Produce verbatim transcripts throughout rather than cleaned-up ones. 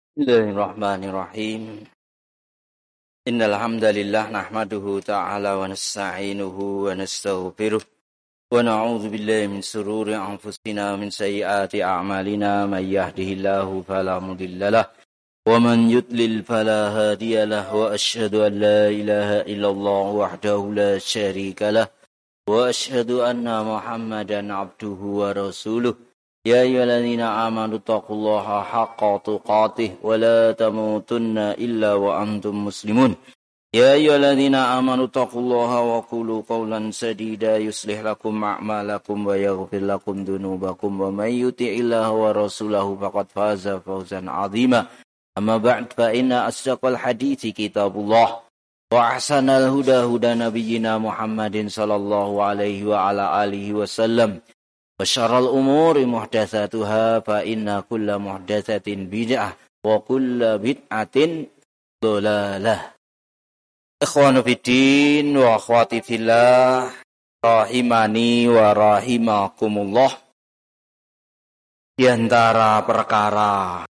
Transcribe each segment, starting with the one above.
Bismillahirrahmanirrahim. Innal hamdalillah nahmaduhu ta'ala wa nasta'inuhu wa nastaghfiruh wa na'udzu billahi min shururi anfusina wa min sayyiati a'malina may yahdihillahu fala mudhillalah wa man yudlil fala hadiyalah wa asyhadu an la ilaha illallah wahdahu la syarikalah wa asyhadu anna Muhammadan abduhu wa rasuluh. Ya ayyuhalladzina amanu taqullaha haqqa tuqatih wa la tamutunna illa wa antum muslimun. Ya ayyuhalladzina amanu taqullaha wa qulu qawlan sadida yuslih lakum a'malakum wa yaghfir lakum dhunubakum wa may yuti'illaha wa rasulahu faqad faza fawzan 'azima. Amma ba'd fa inna asdaqal hadithi kitabullah wa ahsanal huda huda nabiyyina Muhammadin sallallahu alaihi wa ala alihi wasallam. Wa syarrul umuri muhdatsatuha fa inna kulla muhdatsatin bid'ah wa kulla bid'atin dhalalah. Ikhwanu fiddin wa akhwati fillah rahimani wa rahimakumullah. Di antara perkara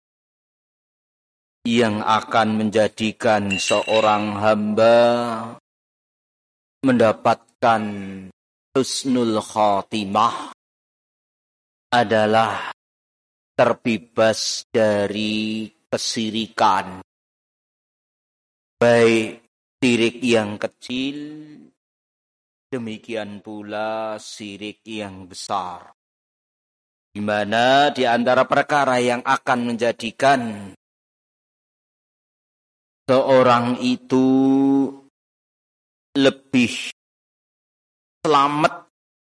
yang akan menjadikan seorang hamba mendapatkan husnul khatimah adalah terbebas dari kesirikan, baik sirik yang kecil, demikian pula sirik yang besar. Di mana di antara perkara yang akan menjadikan seorang itu lebih selamat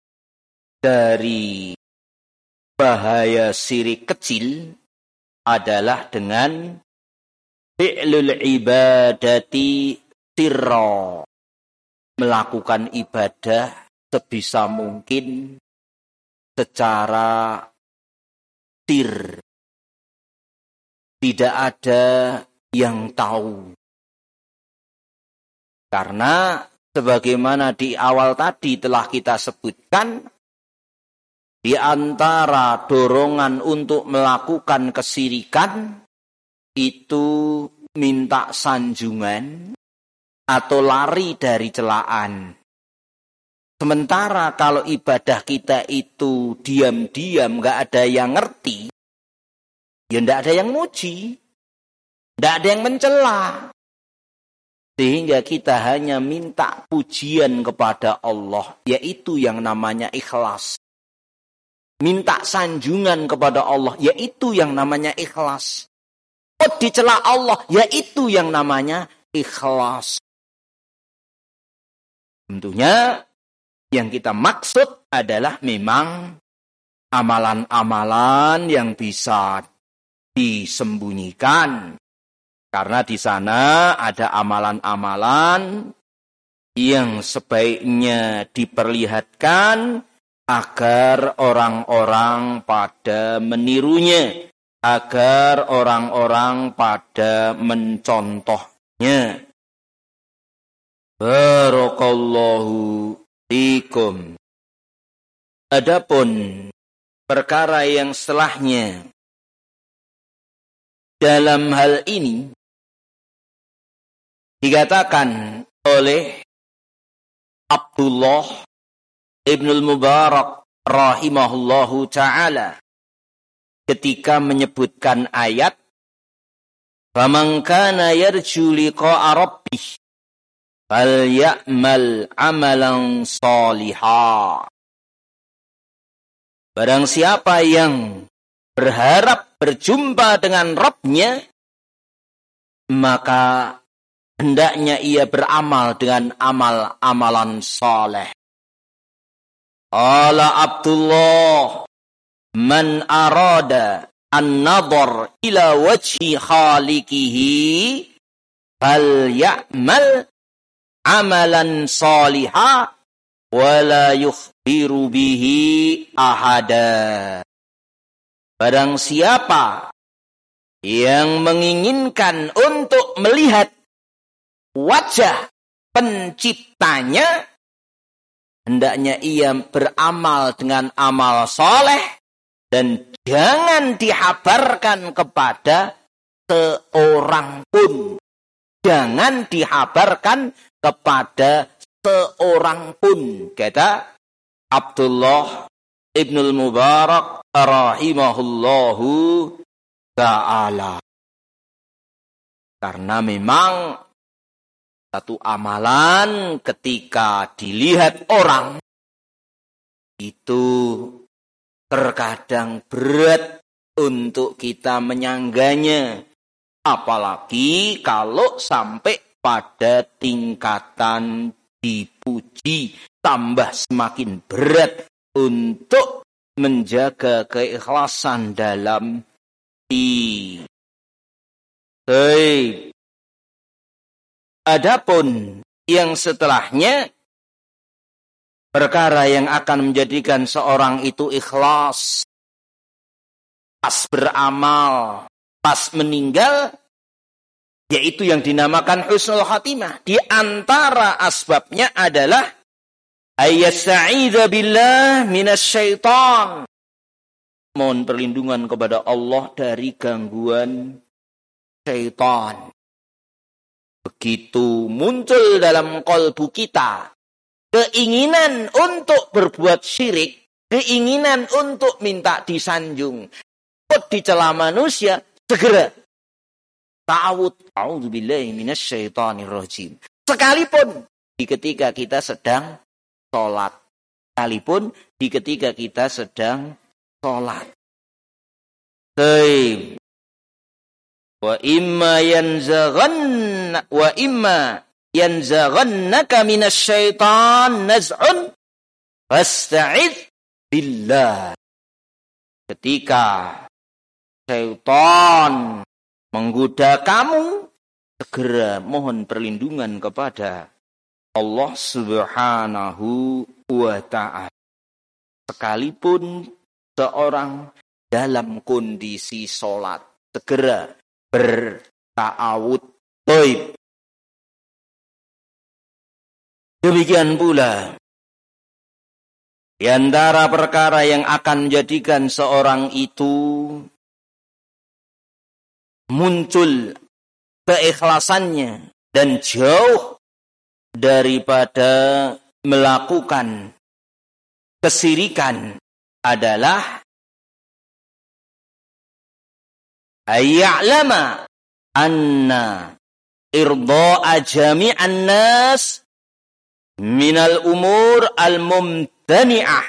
dari bahaya sirik kecil adalah dengan fi'lul ibadati sirra, melakukan ibadah sebisa mungkin secara sir, tidak ada yang tahu. Karena sebagaimana di awal tadi telah kita sebutkan, di antara dorongan untuk melakukan kesirikan itu minta sanjungan atau lari dari celaan. Sementara kalau ibadah kita itu diam-diam, gak ada yang ngerti, ya gak ada yang muji, gak ada yang mencela. Sehingga kita hanya minta pujian kepada Allah, yaitu yang namanya ikhlas. Minta sanjungan kepada Allah, yaitu yang namanya ikhlas. Oh, dicela Allah, yaitu yang namanya ikhlas. Tentunya yang kita maksud adalah memang amalan-amalan yang bisa disembunyikan. Karena di sana ada amalan-amalan yang sebaiknya diperlihatkan agar orang-orang pada menirunya, agar orang-orang pada mencontohnya. Barakallahu fikum. Adapun perkara yang setelahnya, dalam hal ini dikatakan oleh Abdullah Ibnul Mubarak rahimahullahu ta'ala ketika menyebutkan ayat faman kana yarju liqa'a rabbih falya'mal amalan shaliha. Barang siapa yang berharap berjumpa dengan Rabb-nya, maka hendaknya ia beramal dengan amal-amalan saleh. Qala Abdullah, man arada an-nadhar ila wajhi khaliqihi falya'mal amalan salihah wa la yukhbiru bihi ahada. Barang siapa yang menginginkan untuk melihat wajah penciptanya, hendaknya ia beramal dengan amal soleh dan jangan dihabarkan kepada seorang pun. Jangan dihabarkan kepada seorang pun. Kata Abdullah Ibnul Mubarak rahimahullahu ta'ala. Karena memang satu amalan ketika dilihat orang itu terkadang berat untuk kita menyangganya. Apalagi kalau sampai pada tingkatan dipuji, tambah semakin berat untuk menjaga keikhlasan dalam hati. Baik. Adapun yang setelahnya, perkara yang akan menjadikan seorang itu ikhlas pas beramal, pas meninggal, yaitu yang dinamakan husnul khatimah. Di antara asbabnya adalah ayyasta'idza billah minasyaitan. Mohon perlindungan kepada Allah dari gangguan syaitan. Begitu muncul dalam kalbu kita keinginan untuk berbuat syirik, keinginan untuk minta disanjung, dicela manusia, segera ta'awud, a'udzubillahi minasyaitonirrajim. Sekalipun di ketika kita sedang sholat, sekalipun di ketika kita sedang sholat. Baik. Wa imma yanzaghanna wa imma yanzaghannaka minasyaiton naz'un fasta'idz billah. Ketika syaitan menggoda kamu, segera mohon perlindungan kepada Allah Subhanahu wa ta'ala. Sekalipun seorang dalam kondisi sholat, segera berta'awud. Baik. Demikian pula di antara perkara yang akan menjadikan seorang itu muncul keikhlasannya dan jauh daripada melakukan kesirikan adalah ayya'lama anna irda'a jami'an nas minal umur al-mumtani'ah.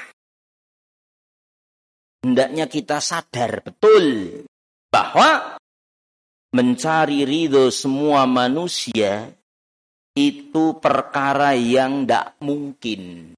Hendaknya kita sadar betul bahwa mencari ridho semua manusia itu perkara yang tidak mungkin.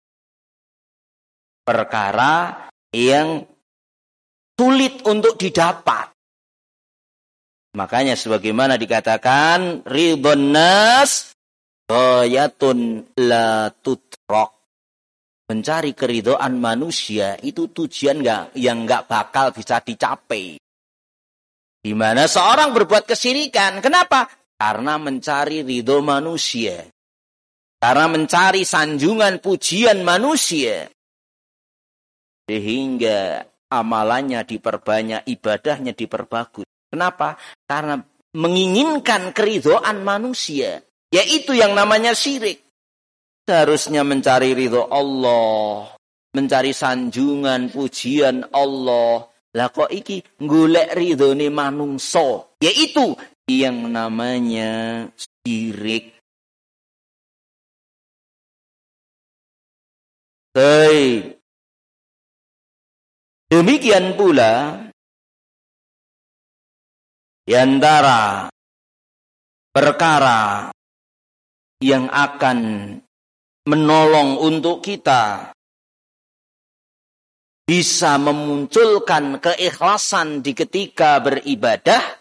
Perkara yang sulit untuk didapat. Makanya sebagaimana dikatakan, ridhon nas ghayatun la tutrak. Mencari keridhaan manusia itu tujuan gak, yang gak bakal bisa dicapai. Di mana seorang berbuat kesyirikan. Kenapa? Karena mencari ridho manusia. Karena mencari sanjungan pujian manusia. Sehingga amalannya diperbanyak, ibadahnya diperbagus. Kenapa? Karena menginginkan keridhaan manusia. Yaitu yang namanya syirik. Seharusnya mencari ridho Allah. Mencari sanjungan pujian Allah. Lah kok iki golek ridhone manungsa, yaitu yang namanya syirik. Baik. Demikian pula di antara perkara yang akan menolong untuk kita bisa memunculkan keikhlasan di ketika beribadah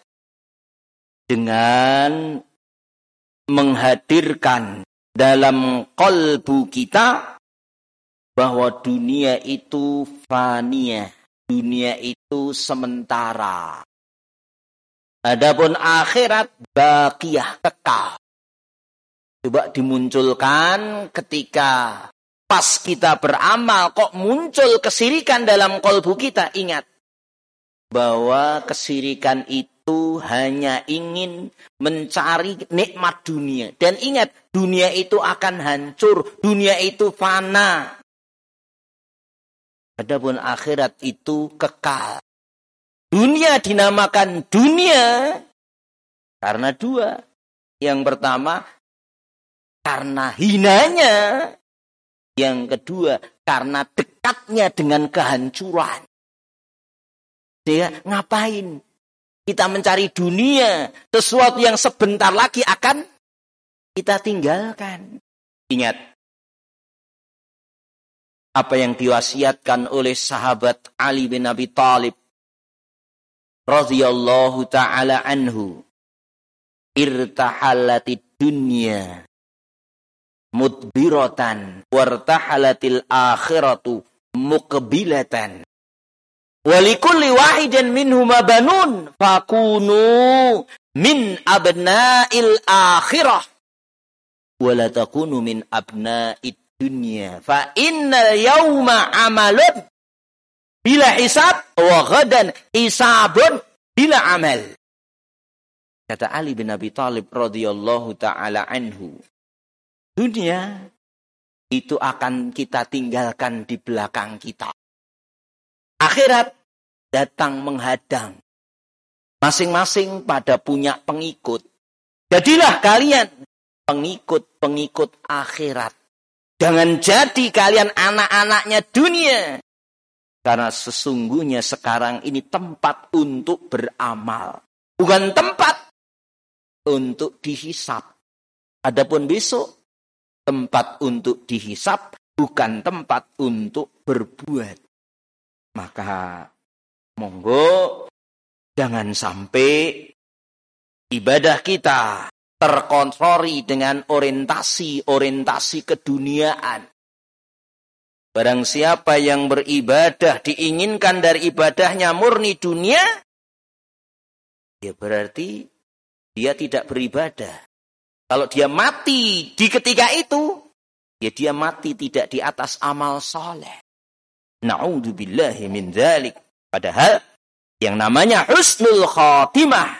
dengan menghadirkan dalam kalbu kita bahwa dunia itu faniyah, dunia itu sementara. Adapun akhirat baqiyah, kekal. Coba dimunculkan ketika pas kita beramal kok muncul kesirikan dalam kalbu kita. Ingat bahwa kesirikan itu itu hanya ingin mencari nikmat dunia. Dan ingat, dunia itu akan hancur, dunia itu fana. Adapun akhirat itu kekal. Dunia dinamakan dunia karena dua. Yang pertama, karena hinanya. Yang kedua, karena dekatnya dengan kehancuran. Dia ngapain? Kita mencari dunia, sesuatu yang sebentar lagi akan kita tinggalkan. Ingat, apa yang diwasiatkan oleh sahabat Ali bin Abi Thalib radhiyallahu ta'ala anhu. Irtahalatid dunya mudbiratan wartahalatil akhiratu muqbilatan. Walikulli wahidin minhuma banun fakunu min abna'il akhirah wala takunu min abna'id dunya fa innal yawma amalun bila hisab wa ghadan hisabun bila amal. Kata Ali bin Abi Thalib radhiyallahu ta'ala anhu, dunia itu akan kita tinggalkan di belakang kita. Akhirat datang menghadang. Masing-masing pada punya pengikut. Jadilah kalian pengikut-pengikut akhirat. Jangan jadi kalian anak-anaknya dunia. Karena sesungguhnya sekarang ini tempat untuk beramal. Bukan tempat untuk dihisap. Adapun besok, tempat untuk dihisap, bukan tempat untuk berbuat. Maka monggo jangan sampai ibadah kita terkontroli dengan orientasi-orientasi keduniaan. Barang siapa yang beribadah diinginkan dari ibadahnya murni dunia, ya berarti dia tidak beribadah. Kalau dia mati di ketika itu, ya dia mati tidak di atas amal soleh. Na'udzubillahi min dzalik. Padahal yang namanya husnul khatimah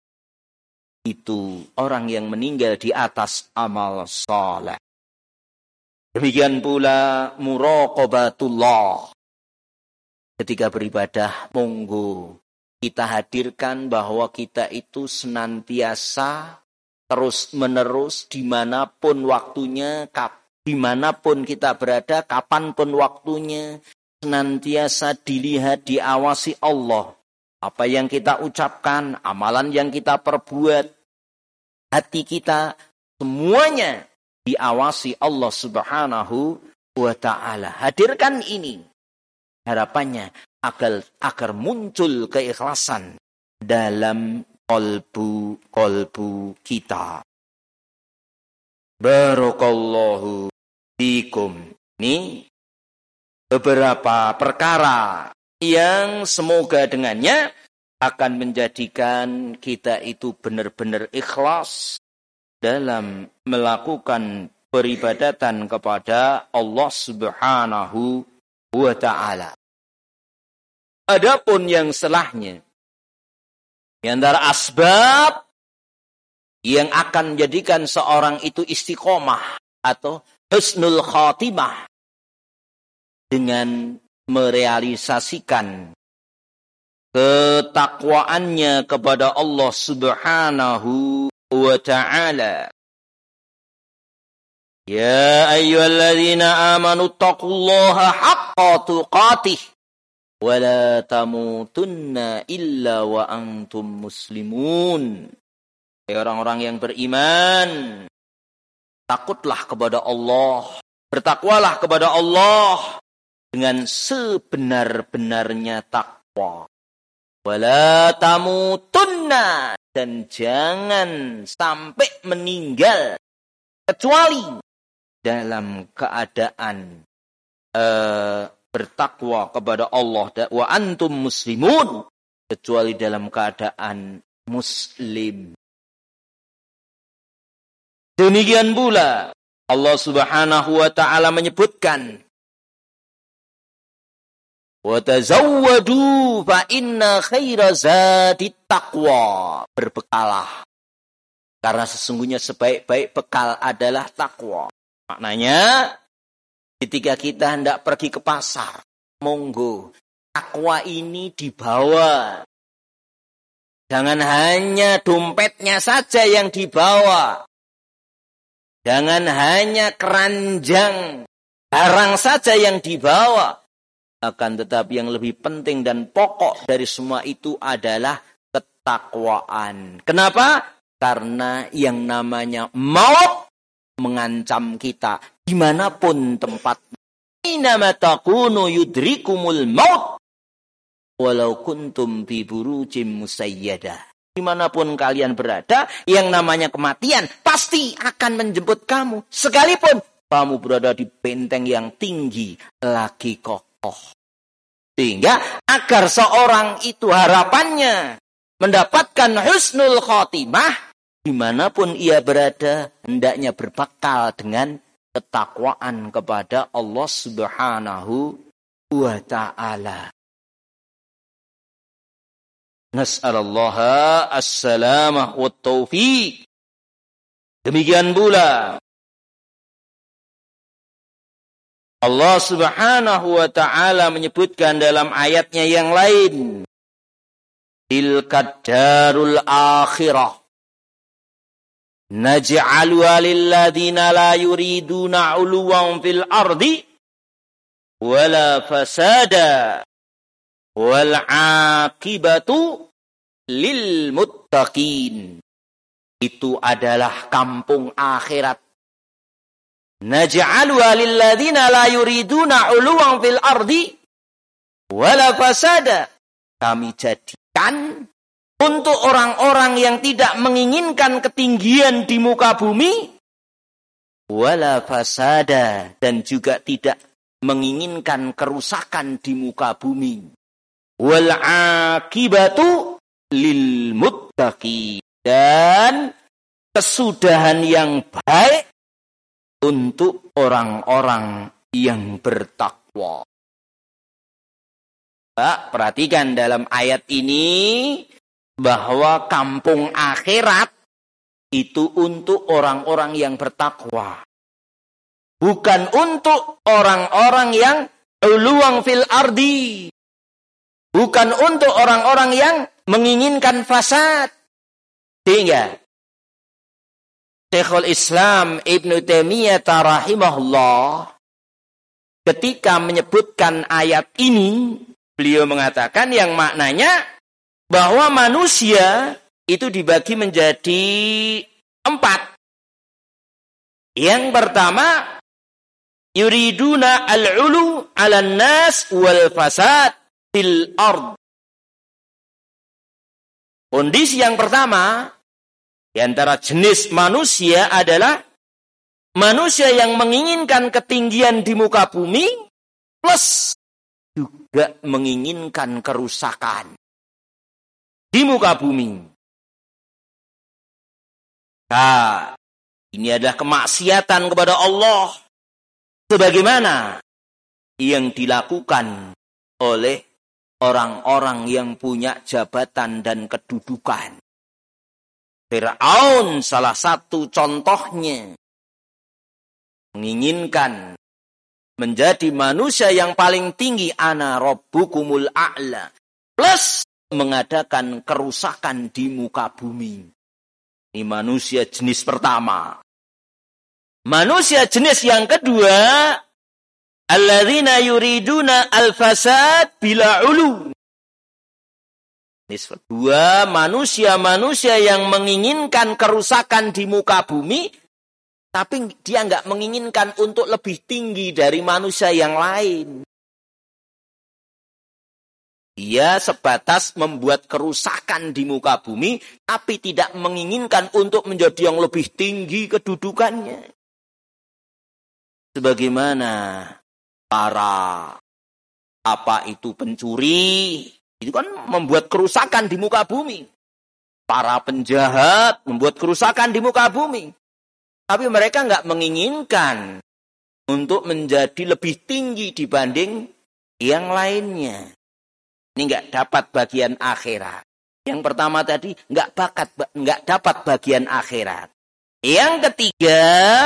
itu orang yang meninggal di atas amal saleh. Demikian pula muraqabatullah. Ketika beribadah, monggo kita hadirkan bahwa kita itu senantiasa terus menerus dimanapun waktunya, dimanapun kita berada, kapanpun waktunya, senantiasa dilihat, diawasi Allah. Apa yang kita ucapkan, amalan yang kita perbuat, hati kita, semuanya diawasi Allah Subhanahu wa ta'ala. Hadirkan ini. Harapannya agar, agar muncul keikhlasan dalam kolbu-kolbu kita. Barakallahu fikum. Ini beberapa perkara yang semoga dengannya akan menjadikan kita itu benar-benar ikhlas dalam melakukan peribadatan kepada Allah Subhanahu wa ta'ala. Adapun yang selahnya, di antara asbab yang akan menjadikan seorang itu istiqomah atau husnul khatimah dengan merealisasikan ketakwaannya kepada Allah Subhanahu wa ta'ala. Ya ayyuhalladzina amanu taqullaha haqqa tuqatih wa la tamutunna illa wa antum muslimun. Hai orang-orang yang beriman, takutlah kepada Allah, bertakwalah kepada Allah dengan sebenar-benarnya takwa. Wala tamutunna, dan jangan sampai meninggal kecuali dalam keadaan uh, bertakwa kepada Allah, wa antum muslimun, kecuali dalam keadaan muslim. Demikian pula Allah Subhanahu wa ta'ala menyebutkan Wa tazawwadu fa inna khaira zadit taqwa. Berbekalah. Karena sesungguhnya sebaik-baik bekal adalah takwa. Maknanya, ketika kita hendak pergi ke pasar, monggo, takwa ini dibawa. Jangan hanya dompetnya saja yang dibawa. Jangan hanya keranjang barang saja yang dibawa. Akan tetapi yang lebih penting dan pokok dari semua itu adalah ketakwaan. Kenapa? Karena yang namanya maut mengancam kita dimanapun tempatnya. Inama takunu yudrikumul maut walau kuntum bi burujim musayyadah. Dimanapun kalian berada, yang namanya kematian pasti akan menjemput kamu. Sekalipun kamu berada di benteng yang tinggi lagi kokoh. Sehingga agar seorang itu harapannya mendapatkan husnul khotimah, dimanapun ia berada, hendaknya berbekal dengan ketakwaan kepada Allah Subhanahu wa Ta'ala. Nas'alallaha as-salamah wa taufiq. Demikian pula Allah Subhanahu wa Ta'ala menyebutkan dalam ayatnya yang lain, tilkad darul akhirah naj'aluha lilladzina la yuriduna 'uluwan fil ardi wala fasada wal 'aqibatu lil muttaqin. Itu adalah kampung akhirat. Naj'aluha lilladzina la yuriduna 'uluwan fil ardi wala fasada. Kami jadikan untuk orang-orang yang tidak menginginkan ketinggian di muka bumi, wala fasada, dan juga tidak menginginkan kerusakan di muka bumi. Wal aqibatu lil muttaqin, dan kesudahan yang baik untuk orang-orang yang bertakwa. Pak, perhatikan dalam ayat ini bahwa kampung akhirat itu untuk orang-orang yang bertakwa. Bukan untuk orang-orang yang uluwang fil ardi. Bukan untuk orang-orang yang menginginkan fasad. Sehingga Syekhul Islam Ibnu Taimiyah rahimahullah ketika menyebutkan ayat ini, beliau mengatakan yang maknanya bahwa manusia itu dibagi menjadi empat. Yang pertama, yuriduna al-ulu 'alan nas wal fasad fil ard. Kondisi yang pertama di antara jenis manusia adalah manusia yang menginginkan ketinggian di muka bumi plus juga menginginkan kerusakan di muka bumi. Nah, ini adalah kemaksiatan kepada Allah sebagaimana yang dilakukan oleh orang-orang yang punya jabatan dan kedudukan. Fir'aun salah satu contohnya menginginkan menjadi manusia yang paling tinggi, ana rabbukumul a'la, plus mengadakan kerusakan di muka bumi. Ini manusia jenis pertama. Manusia jenis yang kedua, alladzina yuriduna al-fasad bila ulu. Jenis kedua, manusia-manusia yang menginginkan kerusakan di muka bumi, tapi dia enggak menginginkan untuk lebih tinggi dari manusia yang lain. Dia sebatas membuat kerusakan di muka bumi, tapi tidak menginginkan untuk menjadi yang lebih tinggi kedudukannya. Sebagaimana para apa itu pencuri, itu kan membuat kerusakan di muka bumi. Para penjahat membuat kerusakan di muka bumi. Tapi mereka enggak menginginkan untuk menjadi lebih tinggi dibanding yang lainnya. Ini enggak dapat bagian akhirat. Yang pertama tadi enggak bakat enggak dapat bagian akhirat. Yang ketiga,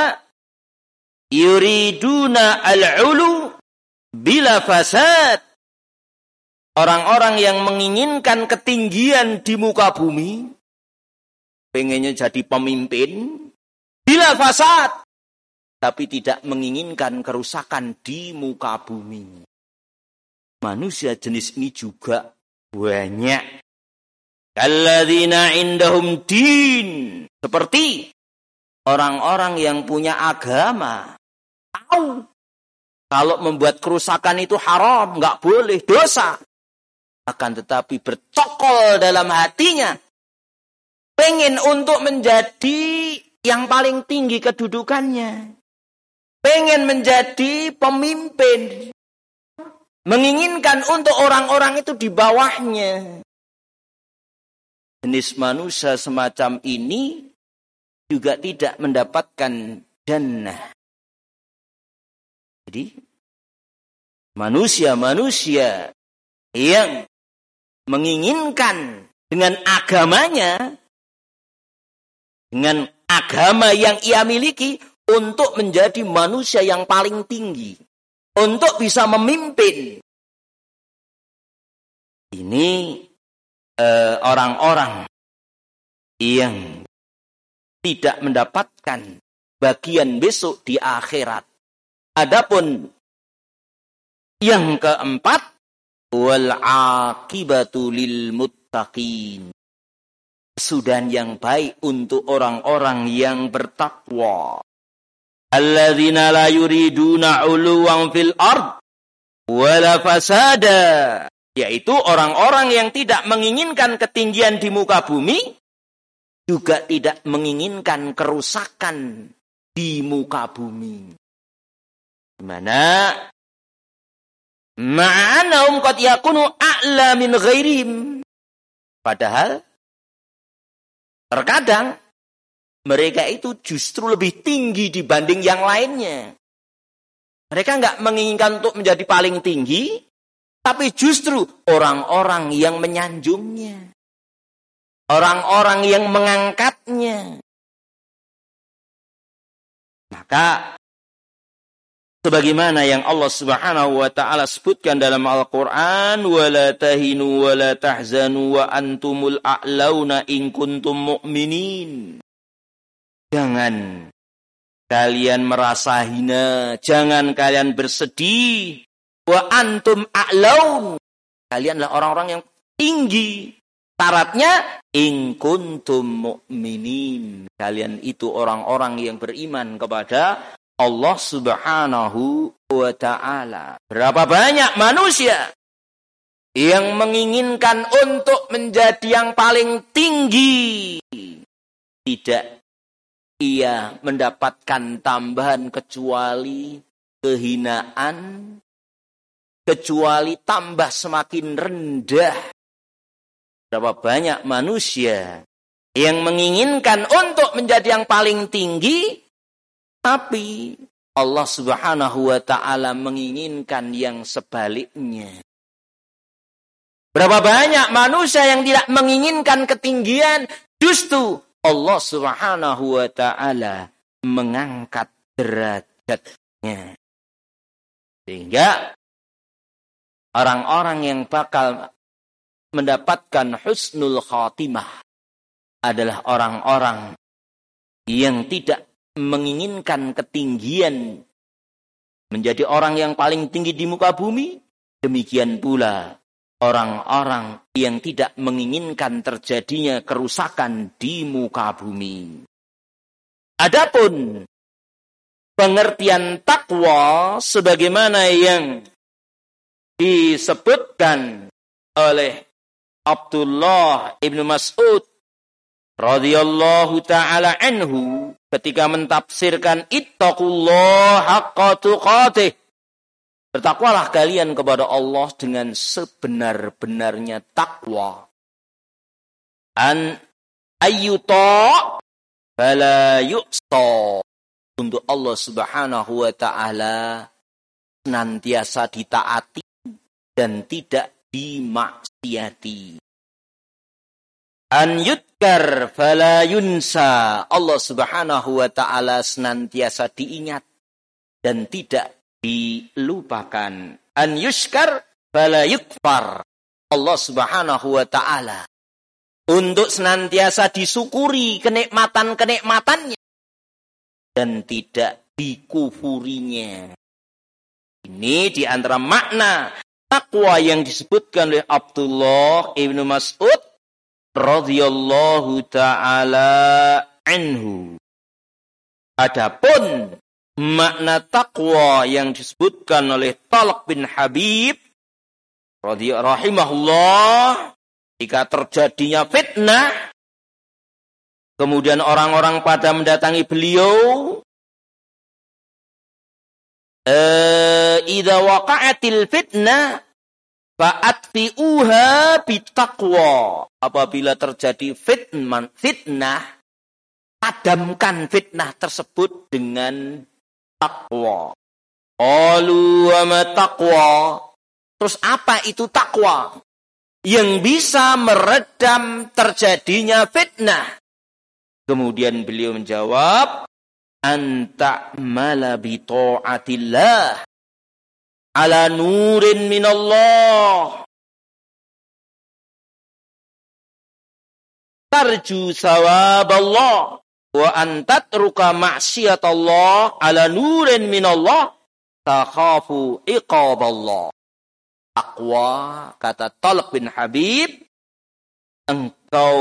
yuriduna al-ulu bila fasad. Orang-orang yang menginginkan ketinggian di muka bumi, pengennya jadi pemimpin, bila fasad, tapi tidak menginginkan kerusakan di muka bumi. Manusia jenis ini juga banyak. Kalladzina indahum din. Seperti orang-orang yang punya agama. Tahu. Kalau membuat kerusakan itu haram, nggak boleh, dosa. Akan tetapi bercokol dalam hatinya. Pengen untuk menjadi yang paling tinggi kedudukannya. Pengen menjadi pemimpin. Menginginkan untuk orang-orang itu di bawahnya. Jenis manusia semacam ini juga tidak mendapatkan jannah. Jadi, manusia-manusia yang menginginkan dengan agamanya, dengan agama yang ia miliki, untuk menjadi manusia yang paling tinggi. Untuk bisa memimpin. Ini eh, orang-orang yang tidak mendapatkan bagian besok di akhirat. Adapun yang keempat, wal aqibatu lil muttaqin. Kesudahan yang baik untuk orang-orang yang bertakwa. Alladzina la yuriduna 'uluwan fil ard wala fasada. Yaitu orang-orang yang tidak menginginkan ketinggian di muka bumi, juga tidak menginginkan kerusakan di muka bumi. Di mana ma'anahum qad yakunu a'la min ghairihim. Padahal terkadang mereka itu justru lebih tinggi dibanding yang lainnya. Mereka enggak menginginkan untuk menjadi paling tinggi, tapi justru orang-orang yang menyanjungnya. Orang-orang yang mengangkatnya. Maka sebagaimana yang Allah Subhanahu wa taala sebutkan dalam Al-Qur'an, wala tahinu wala tahzanu wa antumul a'launa in kuntum mu'minin. Jangan kalian merasa hina, jangan kalian bersedih. Wa antum a'laun. Kalianlah orang-orang yang tinggi. Syaratnya in kuntum mu'minin. Kalian itu orang-orang yang beriman kepada Allah Subhanahu wa ta'ala. Berapa banyak manusia yang menginginkan untuk menjadi yang paling tinggi. Tidak ia mendapatkan tambahan kecuali kehinaan, kecuali tambah semakin rendah. Berapa banyak manusia yang menginginkan untuk menjadi yang paling tinggi, tapi Allah Subhanahu wa ta'ala menginginkan yang sebaliknya. Berapa banyak manusia yang tidak menginginkan ketinggian, justru Allah Subhanahu wa ta'ala mengangkat derajatnya. Sehingga orang-orang yang bakal mendapatkan husnul khatimah adalah orang-orang yang tidak menginginkan ketinggian menjadi orang yang paling tinggi di muka bumi. Demikian pula orang-orang yang tidak menginginkan terjadinya kerusakan di muka bumi. Adapun pengertian takwa sebagaimana yang disebutkan oleh Abdullah ibnu Mas'ud radhiyallahu ta'ala anhu ketika mentafsirkan ittaqullah haqqa tuqatih. Bertakwalah kalian kepada Allah dengan sebenar-benarnya takwa. An ayyuta fala yu'sta. Untuk Allah Subhanahu wa ta'ala senantiasa ditaati, dan tidak dimaksiati. An yudkar fala yunsa. Allah Subhanahu wa taala senantiasa diingat dan tidak dilupakan. An yuskar fala yukfar. Allah Subhanahu wa taala untuk senantiasa disyukuri kenikmatan-kenikmatannya dan tidak dikufurinya. Ini di antara makna takwa yang disebutkan oleh Abdullah ibnu Mas'ud radhiyallahu taala anhu. Adapun makna takwa yang disebutkan oleh Talq bin Habib radhiyallahu rahimahullah, jika terjadinya fitnah, kemudian orang-orang pada mendatangi beliau, idza waqa'atil fitnah fa'atfi'uha bitaqwa. Apabila terjadi fitnah, fitnah, padamkan fitnah tersebut dengan takwa. Qalu wa ma taqwa? Terus apa itu takwa? Yang bisa meredam terjadinya fitnah. Kemudian beliau menjawab, anta mala bi ta'atillah ala nurin minallah tarju sawaballah wa antatruka ma'siyatallah ala nurin minallah takhafu iqaballah. Takwa, kata Talq bin Habib, engkau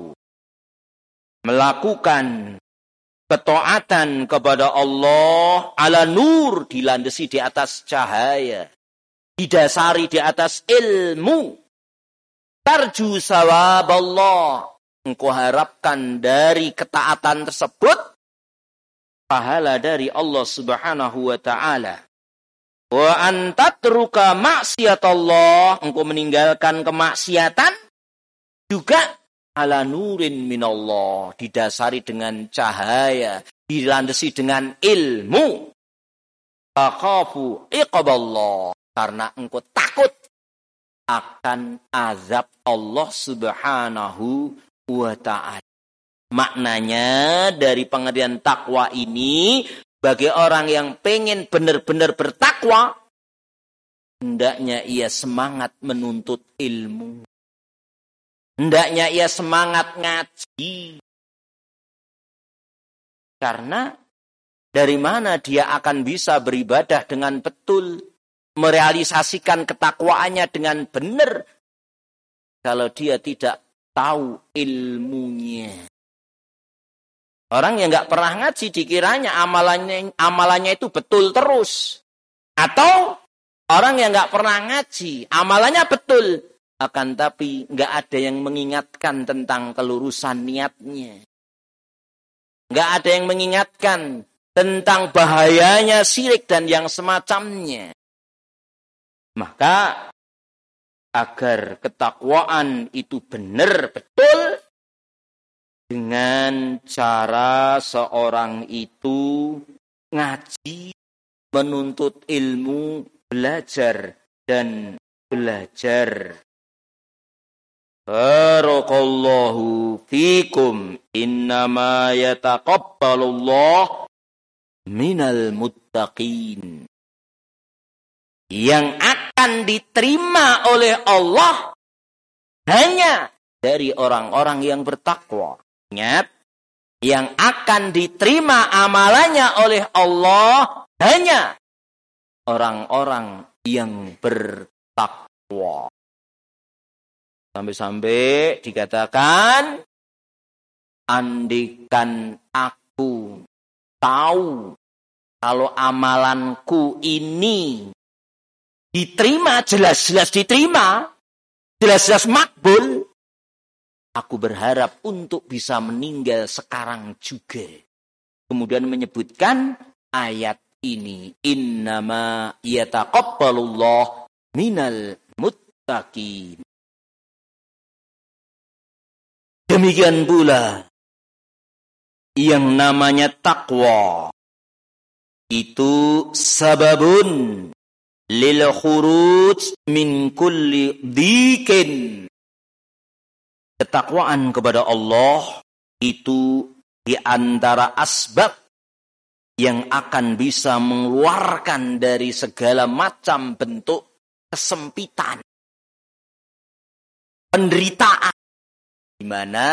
melakukan ketaatan kepada Allah ala nur, dilandasi di atas cahaya, didasari di atas ilmu. Tarju sawaballah, engkau harapkan dari ketaatan tersebut pahala dari Allah Subhanahu wa taala. Wa antatruka maksiatallah, engkau meninggalkan kemaksiatan juga ala nurin minallah, didasari dengan cahaya, dilandasi dengan ilmu. Takhafu iqaballah, karena engkau takut akan azab Allah Subhanahu wa ta'ala. Maknanya dari pengertian takwa ini, bagi orang yang pengen benar-benar bertakwa, hendaknya ia semangat menuntut ilmu. Hendaknya ia semangat ngaji. Karena dari mana dia akan bisa beribadah dengan betul, merealisasikan ketakwaannya dengan benar, kalau dia tidak tahu ilmunya. Orang yang nggak pernah ngaji dikiranya amalannya amalannya itu betul terus. Atau orang yang nggak pernah ngaji, amalannya betul, akan tapi nggak ada yang mengingatkan tentang kelurusan niatnya. Nggak ada yang mengingatkan tentang bahayanya syirik dan yang semacamnya. Maka agar ketakwaan itu benar betul, dengan cara seorang itu ngaji, menuntut ilmu, belajar dan belajar. Barakallahu fikum, innama yataqabbalullah minal muttaqin. Yang akan diterima oleh Allah hanya dari orang-orang yang bertakwa. Ingat, yang akan diterima amalannya oleh Allah hanya orang-orang yang bertakwa. Sampai-sampai dikatakan, andikan aku tahu kalau amalanku ini diterima, jelas-jelas diterima, jelas-jelas makbul, aku berharap untuk bisa meninggal sekarang juga. Kemudian menyebutkan ayat ini, innama yataqabbalullah minal muttaqin. Demikian pula yang namanya takwa itu sababun lil khuruj min kulli dhikin. Ketakwaan kepada Allah itu di antara asbab yang akan bisa mengeluarkan dari segala macam bentuk kesempitan, penderitaan, di mana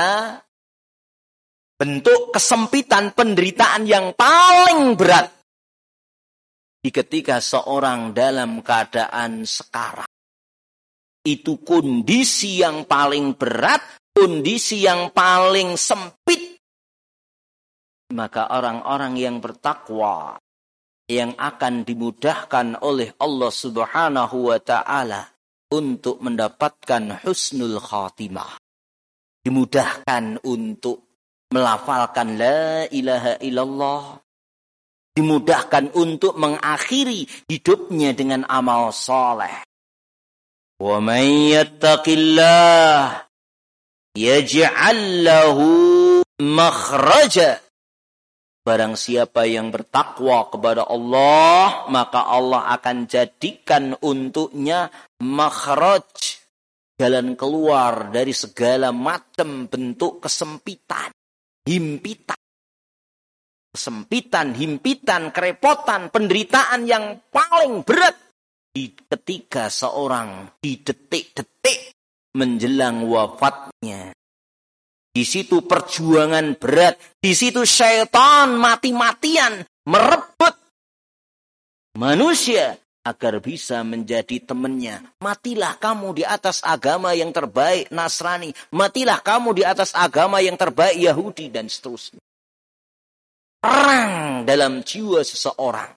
bentuk kesempitan penderitaan yang paling berat di ketika seorang dalam keadaan sekarang. Itu kondisi yang paling berat, kondisi yang paling sempit. Maka orang-orang yang bertakwa yang akan dimudahkan oleh Allah Subhanahu wa taala untuk mendapatkan husnul khatimah. Dimudahkan untuk melafalkan la ilaha illallah. Dimudahkan untuk mengakhiri hidupnya dengan amal saleh. Wa may yattaqillah yaj'al lahu makhraja. Barang siapa yang bertakwa kepada Allah, maka Allah akan jadikan untuknya makhraj, jalan keluar dari segala macam bentuk kesempitan, himpitan. Kesempitan, himpitan, kerepotan, penderitaan yang paling berat di ketika seorang di detik-detik menjelang wafatnya. Di situ perjuangan berat, di situ syaitan mati-matian merebut manusia agar bisa menjadi temannya. Matilah kamu di atas agama yang terbaik Nasrani, matilah kamu di atas agama yang terbaik Yahudi, dan seterusnya. Perang dalam jiwa seseorang.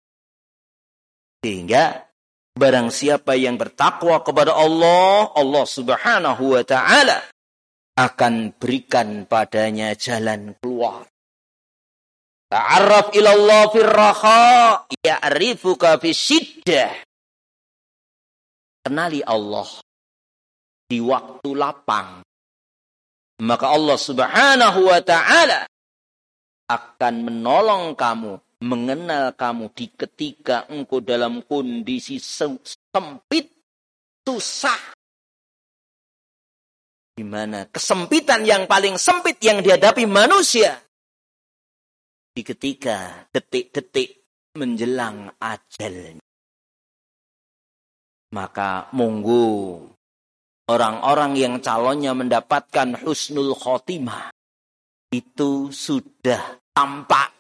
Sehingga barang siapa yang bertakwa kepada Allah, Allah Subhanahu wa taala akan berikan padanya jalan keluar. Ta'arraf ilallah fir raha ya'rifuka fi syiddah. Kenali Allah di waktu lapang. Maka Allah Subhanahu wa taala akan menolong kamu, mengenal kamu di ketika engkau dalam kondisi sempit, susah. Di mana kesempitan yang paling sempit yang dihadapi manusia di ketika detik-detik menjelang ajalnya. Maka monggo orang-orang yang calonnya mendapatkan husnul khotimah itu sudah tampak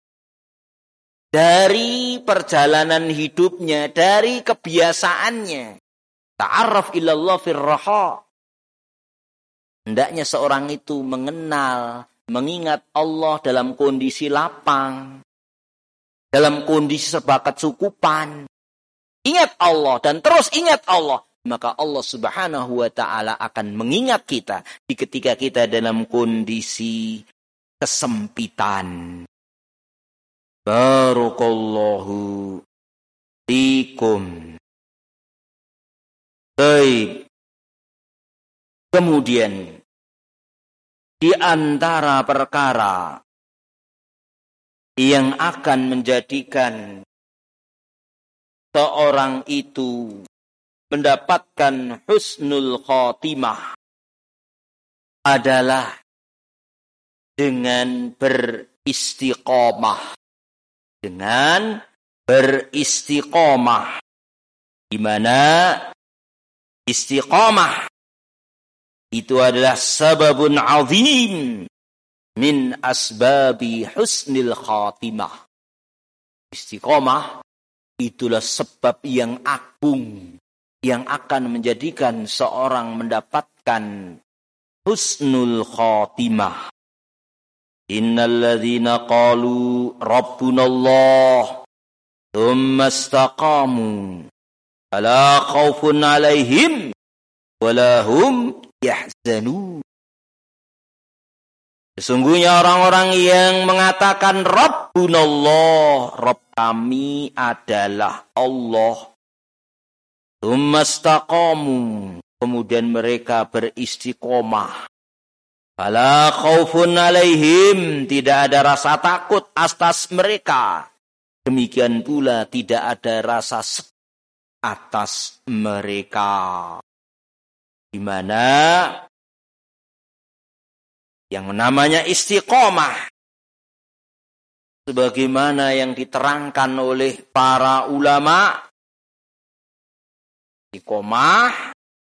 dari perjalanan hidupnya, dari kebiasaannya. Ta'arraf ilallah fir raha. Hendaknya seorang itu mengenal, mengingat Allah dalam kondisi lapang, dalam kondisi serba kecukupan. Ingat Allah dan terus ingat Allah. Maka Allah Subhanahu wa ta'ala akan mengingat kita di ketika kita dalam kondisi kesempitan. Barakallahu fikum. Baik. Kemudian, di antara perkara yang akan menjadikan seorang itu mendapatkan husnul khotimah adalah dengan beristiqomah. Dengan beristiqomah. Di mana istiqomah itu adalah sababun azim min asbabi husnil khatimah. Istiqomah itulah sebab yang agung yang akan menjadikan seorang mendapatkan husnul khatimah. Innal ladzina qalu rabbunallah tsumma istaqamu fala khaufun 'alaihim wala hum yahzanun. Sesungguhnya orang-orang yang mengatakan Rabbunallah, Rabb kami adalah Allah. Tsumastaqamu, kemudian mereka beristiqomah. Fala khaufun alaihim, tidak ada rasa takut atas mereka. Demikian pula tidak ada rasa atas mereka. Di mana yang namanya istiqomah, sebagaimana yang diterangkan oleh para ulama, istiqomah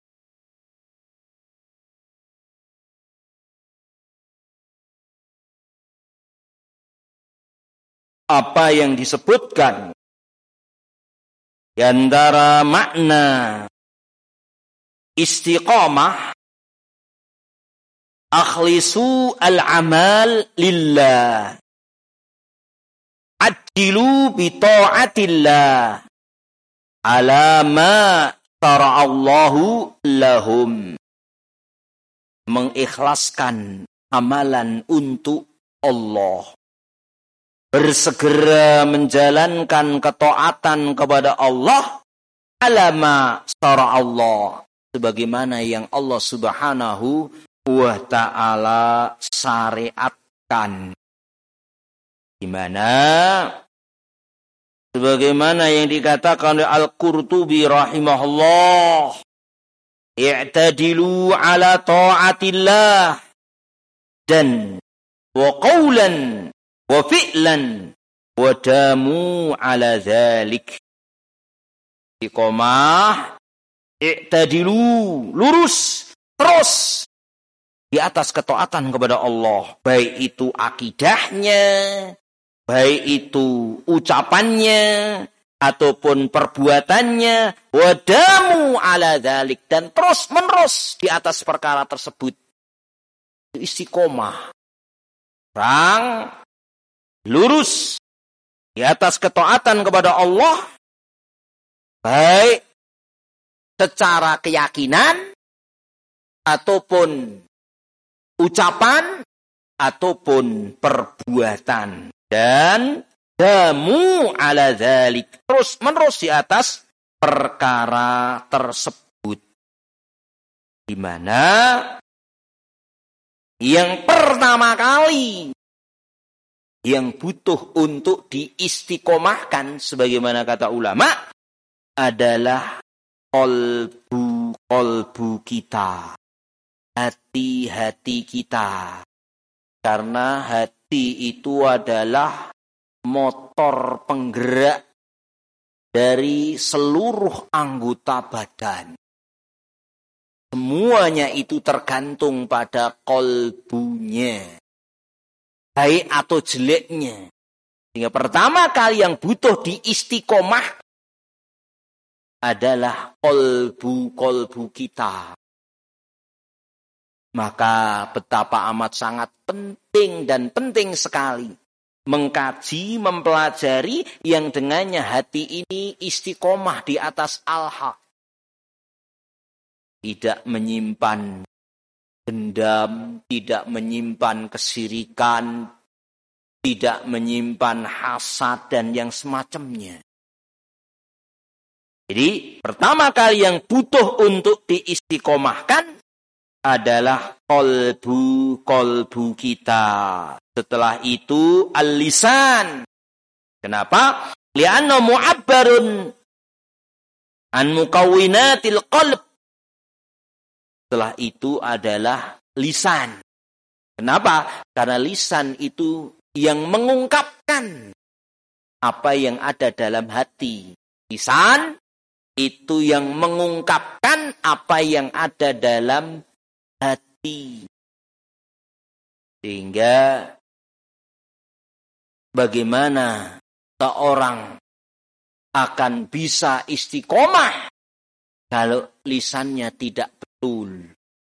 apa yang disebutkan di antara makna istiqamah, akhlisu al-amal lillah, ajilu bi ta'atillah ala ma syara'allahu lahum, mengikhlaskan amalan untuk Allah, bersegera menjalankan ketaatan kepada Allah ala ma syara'allah, sebagaimana yang Allah Subhanahu wa ta'ala syariatkan. Di mana sebagaimana yang dikatakan oleh Al-Qurtubi rahimahullah, i'tadilu ala ta'atillah, dan wa qawlan wa fi'lan wa damu ala dhalik. Istiqomah, i'tadilu, lurus terus di atas ketaatan kepada Allah, baik itu akidahnya, baik itu ucapannya ataupun perbuatannya, wadamu ala dzalik, dan terus menerus di atas perkara tersebut. Istiqomah, orang lurus di atas ketaatan kepada Allah, baik secara keyakinan ataupun ucapan ataupun perbuatan, dan damu ala dzalik, terus menerus di atas perkara tersebut. Di mana yang pertama kali yang butuh untuk diistiqomahkan, sebagaimana kata ulama, adalah kolbu kolbu kita, hati-hati kita. Karena hati itu adalah motor penggerak dari seluruh anggota badan. Semuanya itu tergantung pada kolbunya, baik atau jeleknya. Sehingga pertama kali yang butuh diistiqomah adalah kolbu-kolbu kita. Maka betapa amat sangat penting dan penting sekali mengkaji, mempelajari yang dengannya hati ini istiqomah di atas al-haq. Tidak menyimpan dendam, tidak menyimpan kesirikan, tidak menyimpan hasad dan yang semacamnya. Jadi pertama kali yang butuh untuk diistiqomahkan adalah kolbu-kolbu kita. Setelah itu al-lisan. Kenapa? Li'anna mu'abbarun an mukawwinatil qalb. Setelah itu adalah lisan. Kenapa? Karena lisan itu yang mengungkapkan apa yang ada dalam hati. Lisan itu yang mengungkapkan apa yang ada dalam hati. Sehingga bagaimana seorang akan bisa istiqomah kalau lisannya tidak betul.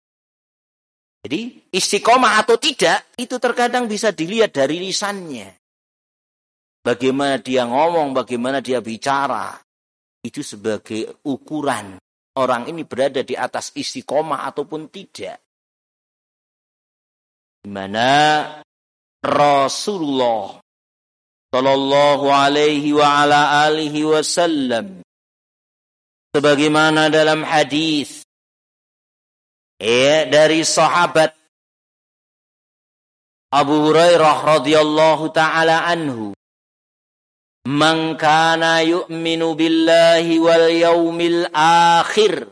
Jadi istiqomah atau tidak itu terkadang bisa dilihat dari lisannya. Bagaimana dia ngomong, bagaimana dia bicara, itu sebagai ukuran orang ini berada di atas istiqomah ataupun tidak. Di mana Rasulullah Shallallahu alaihi wa ala alihi wasallam, sebagaimana dalam hadis eh dari sahabat Abu Hurairah radhiyallahu taala anhu, Man kana yu'minu billahi wal yaumil akhir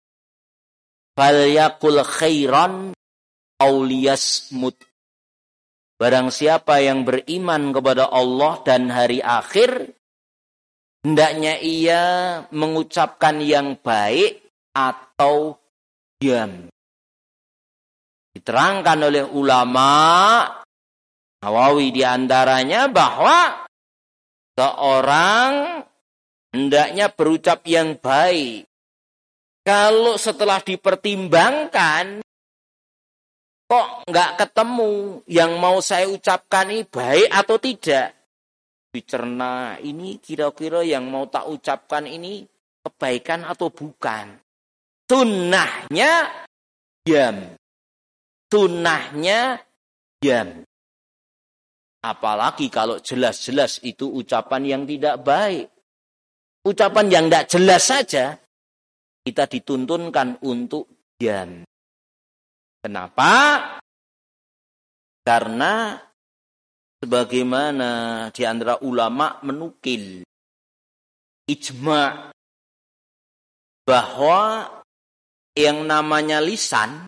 falyaqul khairan aw liyasmut. Barang siapa yang beriman kepada Allah dan hari akhir, hendaknya ia mengucapkan yang baik atau diam. Diterangkan oleh ulama Nawawi diantaranya bahwa seorang hendaknya berucap yang baik. Kalau setelah dipertimbangkan, kok nggak ketemu yang mau saya ucapkan ini baik atau tidak. Dicerna, ini kira-kira yang mau tak ucapkan ini kebaikan atau bukan. Sunnahnya diam. Sunnahnya diam. Apalagi kalau jelas-jelas itu ucapan yang tidak baik. Ucapan yang tidak jelas saja, kita dituntunkan untuk diam. Kenapa? Karena sebagaimana di antara ulama menukil ijma' bahwa yang namanya lisan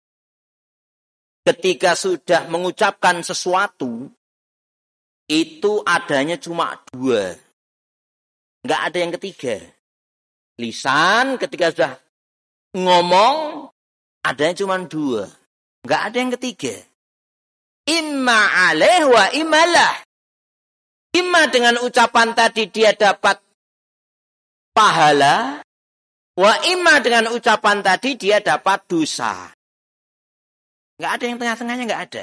ketika sudah mengucapkan sesuatu itu adanya cuma dua. Enggak ada yang ketiga. Lisan ketika sudah ngomong adanya cuma dua. Enggak ada yang ketiga. Imma alaih wa imalah. Imma dengan ucapan tadi dia dapat pahala. Wa imma dengan ucapan tadi dia dapat dosa. Enggak ada yang tengah-tengahnya, enggak ada.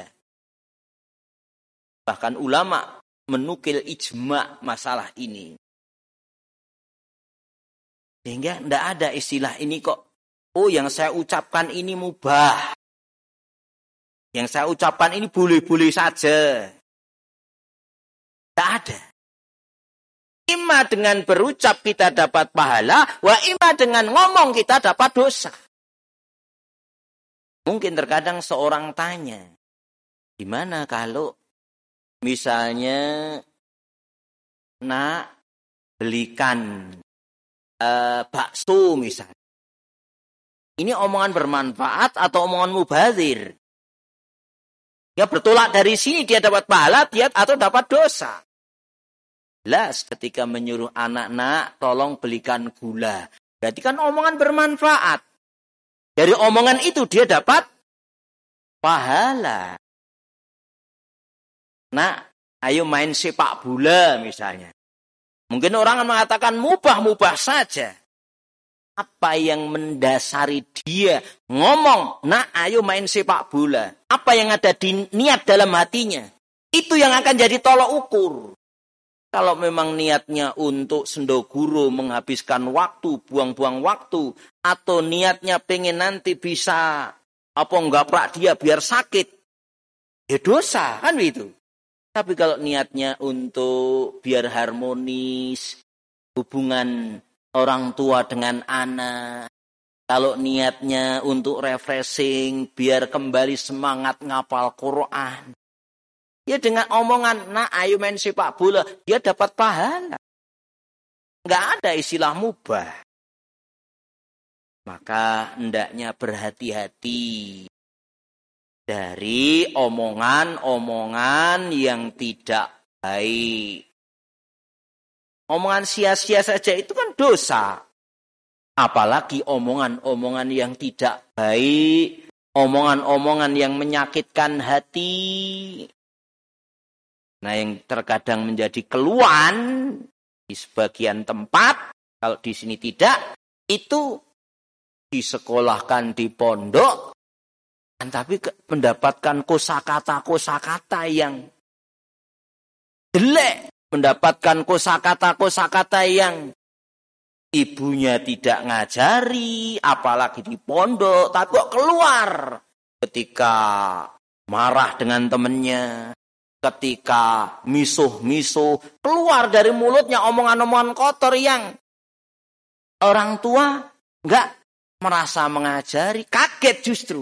Bahkan ulama menukil ijma' masalah ini. Sehingga enggak ada istilah ini kok. Oh, yang saya ucapkan ini mubah. Yang saya ucapkan ini boleh-boleh saja. Tidak ada. Ima dengan berucap kita dapat pahala, wa ima dengan ngomong kita dapat dosa. Mungkin terkadang seorang tanya, gimana kalau misalnya nak belikan uh, bakso misalnya. Ini omongan bermanfaat atau omongan mubazir? Ya bertolak dari sini dia dapat pahala dia atau dapat dosa. Jelas ketika menyuruh anak-anak tolong belikan gula. Berarti kan omongan bermanfaat. Dari omongan itu dia dapat pahala. Nah, ayo main sepak bola misalnya. Mungkin orang mengatakan mubah-mubah saja. Apa yang mendasari dia ngomong, nah ayo main sepak bola. Apa yang ada di niat dalam hatinya. Itu yang akan jadi tolok ukur. Kalau memang niatnya untuk sendoguro menghabiskan waktu, buang-buang waktu. Atau niatnya pengen nanti bisa apa nggaprak dia biar sakit. Ya dosa, kan begitu. Tapi kalau niatnya untuk biar harmonis, hubungan orang tua dengan anak, kalau niatnya untuk refreshing, biar kembali semangat ngapal Quran. Ya dengan omongan, nah ayo main sepak bola, dia dapat pahala. Enggak ada istilah mubah. Maka hendaknya berhati-hati dari omongan-omongan yang tidak baik. Omongan sia-sia saja itu kan dosa. Apalagi omongan-omongan yang tidak baik. Omongan-omongan yang menyakitkan hati. Nah yang terkadang menjadi keluhan di sebagian tempat. Kalau di sini tidak. Itu disekolahkan di pondok. Tapi mendapatkan kosakata-kosakata yang jelek. Mendapatkan kosakata-kosakata yang ibunya tidak ngajari, apalagi di pondok, tapi kok keluar ketika marah dengan temannya, ketika misuh-misuh, keluar dari mulutnya omongan-omongan kotor yang orang tua enggak merasa mengajari, kaget justru.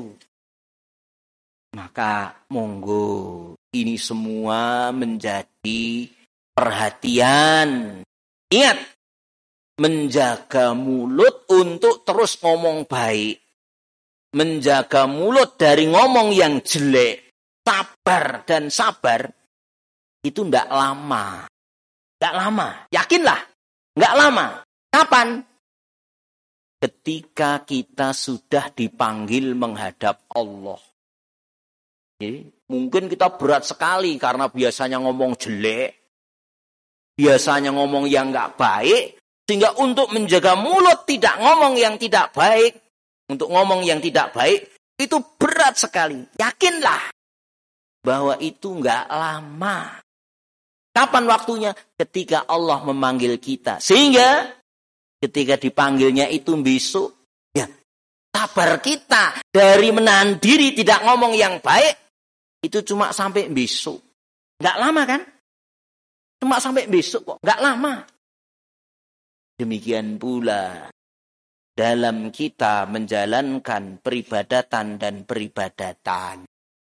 Maka monggo ini semua menjadi perhatian. Ingat, menjaga mulut untuk terus ngomong baik. Menjaga mulut dari ngomong yang jelek. Sabar dan sabar. Itu tidak lama. Tidak lama. Yakinlah. Tidak lama. Kapan? Ketika kita sudah dipanggil menghadap Allah. Jadi, mungkin kita berat sekali karena biasanya ngomong jelek. Biasanya ngomong yang nggak baik. Sehingga untuk menjaga mulut tidak ngomong yang tidak baik. Untuk ngomong yang tidak baik. Itu berat sekali. Yakinlah. Bahwa itu nggak lama. Kapan waktunya? Ketika Allah memanggil kita. Sehingga ketika dipanggilnya itu besok. Ya, sabar kita dari menahan diri tidak ngomong yang baik. Itu cuma sampai besok. Nggak lama kan? Cuma sampai besok kok. Nggak lama. Demikian pula dalam kita menjalankan peribadatan dan peribadatan.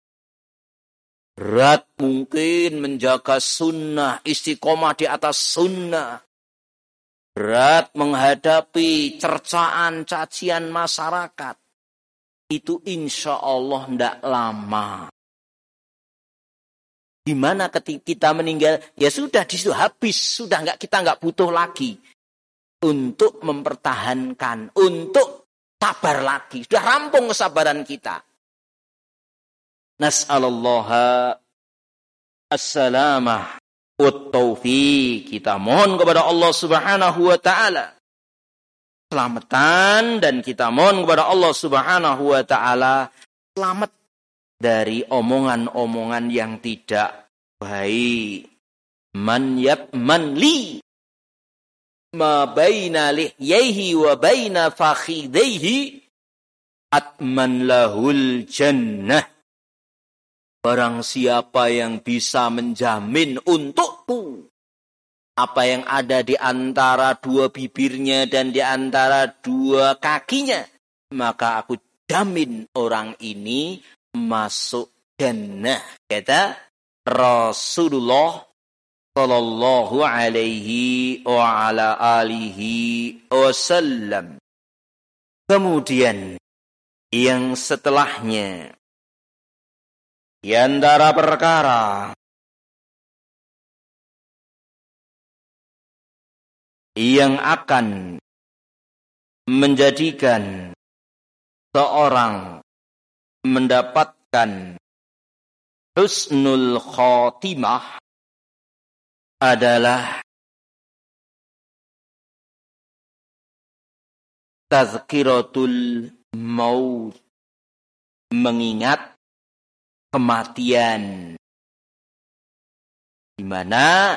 Berat mungkin menjaga sunnah, istiqomah di atas sunnah. Berat menghadapi cercaan, cacian masyarakat. Itu insya Allah tidak lama. Di mana ketika kita meninggal, ya sudah di situ habis, sudah nggak kita nggak butuh lagi untuk mempertahankan, untuk sabar lagi. Sudah rampung kesabaran kita. Nas'alallaha as-salamah wa taufiq. Kita mohon kepada Allah Subhanahu wa taala keselamatan dan kita mohon kepada Allah Subhanahu wa taala selamat dari omongan-omongan yang tidak baik. Man yabman li ma baina lihyaihi wa baina fakhidaihi atman lahul jannah. Barang siapa yang bisa menjamin untukku apa yang ada di antara dua bibirnya dan di antara dua kakinya, maka aku jamin orang ini masuk jannah. Kata Rasulullah sallallahu alaihi wa ala alihi wasallam. Kemudian yang setelahnya, di antara perkara yang akan menjadikan seorang mendapatkan husnul khotimah adalah tazkiratul maut, mengingat kematian, di mana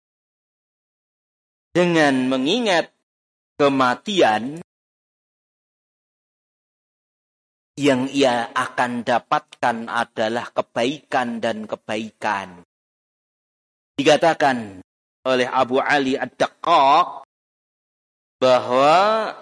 dengan mengingat kematian yang ia akan dapatkan adalah kebaikan dan kebaikan. Dikatakan oleh Abu Ali Ad-Daqqaq bahwa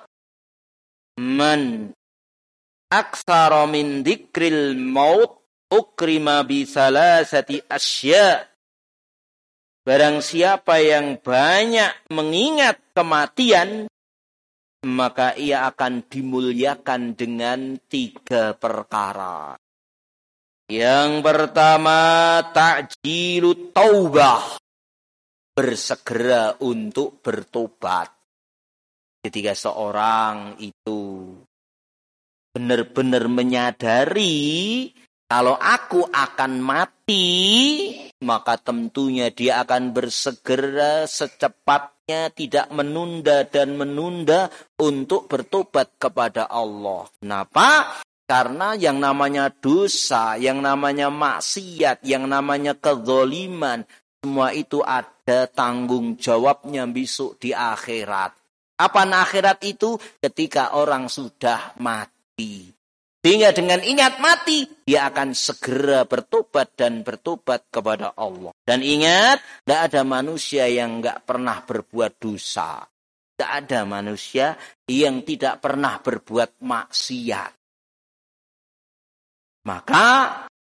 man aktsara min dzikril maut ukrima bi salasati asya. Barang siapa yang banyak mengingat kematian, maka ia akan dimuliakan dengan tiga perkara. Yang pertama, ta'jilut taubah. Bersegera untuk bertobat. Ketika seorang itu benar-benar menyadari kalau aku akan mati, maka tentunya dia akan bersegera secepatnya, tidak menunda dan menunda untuk bertobat kepada Allah. Kenapa? Karena yang namanya dosa, yang namanya maksiat, yang namanya kezaliman, semua itu ada tanggung jawabnya besok di akhirat. Apa akhirat itu? Ketika orang sudah mati. Sehingga dengan ingat mati, dia akan segera bertobat dan bertobat kepada Allah. Dan ingat, tidak ada manusia yang tidak pernah berbuat dosa. Tidak ada manusia yang tidak pernah berbuat maksiat. Maka,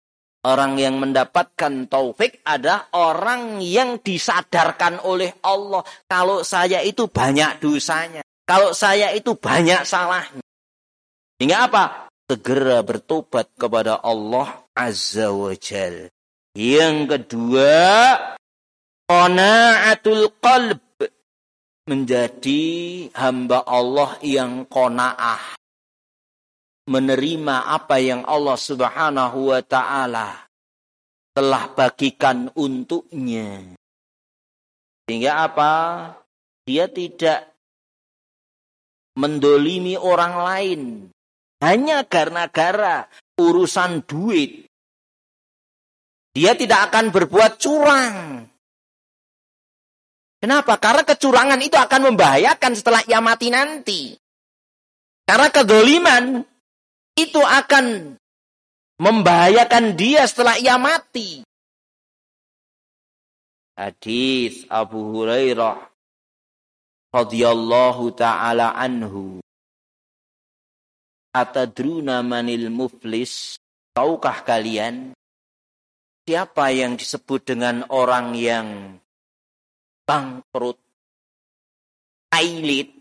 Orang yang mendapatkan taufik adalah orang yang disadarkan oleh Allah. Kalau saya itu banyak dosanya. Kalau saya itu banyak salahnya. Sehingga apa? Segera bertobat kepada Allah Azza wa Jal. Yang kedua, qana'atul qalb. Menjadi hamba Allah yang qanaah. Menerima apa yang Allah Subhanahu wa ta'ala telah bagikan untuknya. Sehingga apa? Dia tidak mendolimi orang lain. Hanya gara-gara urusan duit. Dia tidak akan berbuat curang. Kenapa? Karena kecurangan itu akan membahayakan setelah ia mati nanti. Karena kedoliman itu akan membahayakan dia setelah ia mati. Hadis Abu Hurairah radhiyallahu ta'ala anhu. Atadruna manil muflis? Tahukah kalian siapa yang disebut dengan orang yang bangkrut, ailit?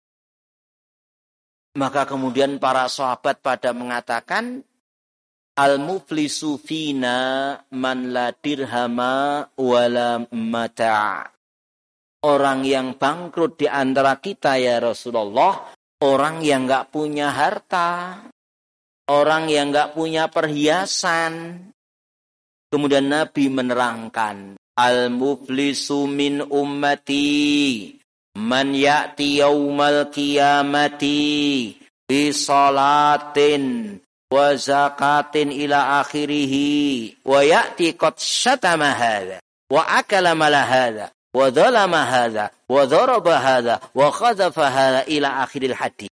Maka kemudian para sahabat pada mengatakan, al-muflisu fina man la dirhama wala mata'. Orang yang bangkrut di antara kita ya Rasulullah, orang yang enggak punya harta, orang yang enggak punya perhiasan. Kemudian Nabi menerangkan, al-muflisu min ummati man ya'ti yaumal qiyamati bi salatin wa zakatin ila akhirih wa ya'ti qad syatama hadha wa akala mala hadha wa dzalama hadha wa daraba hadha wa khadhafa hadha ila akhiril hadits.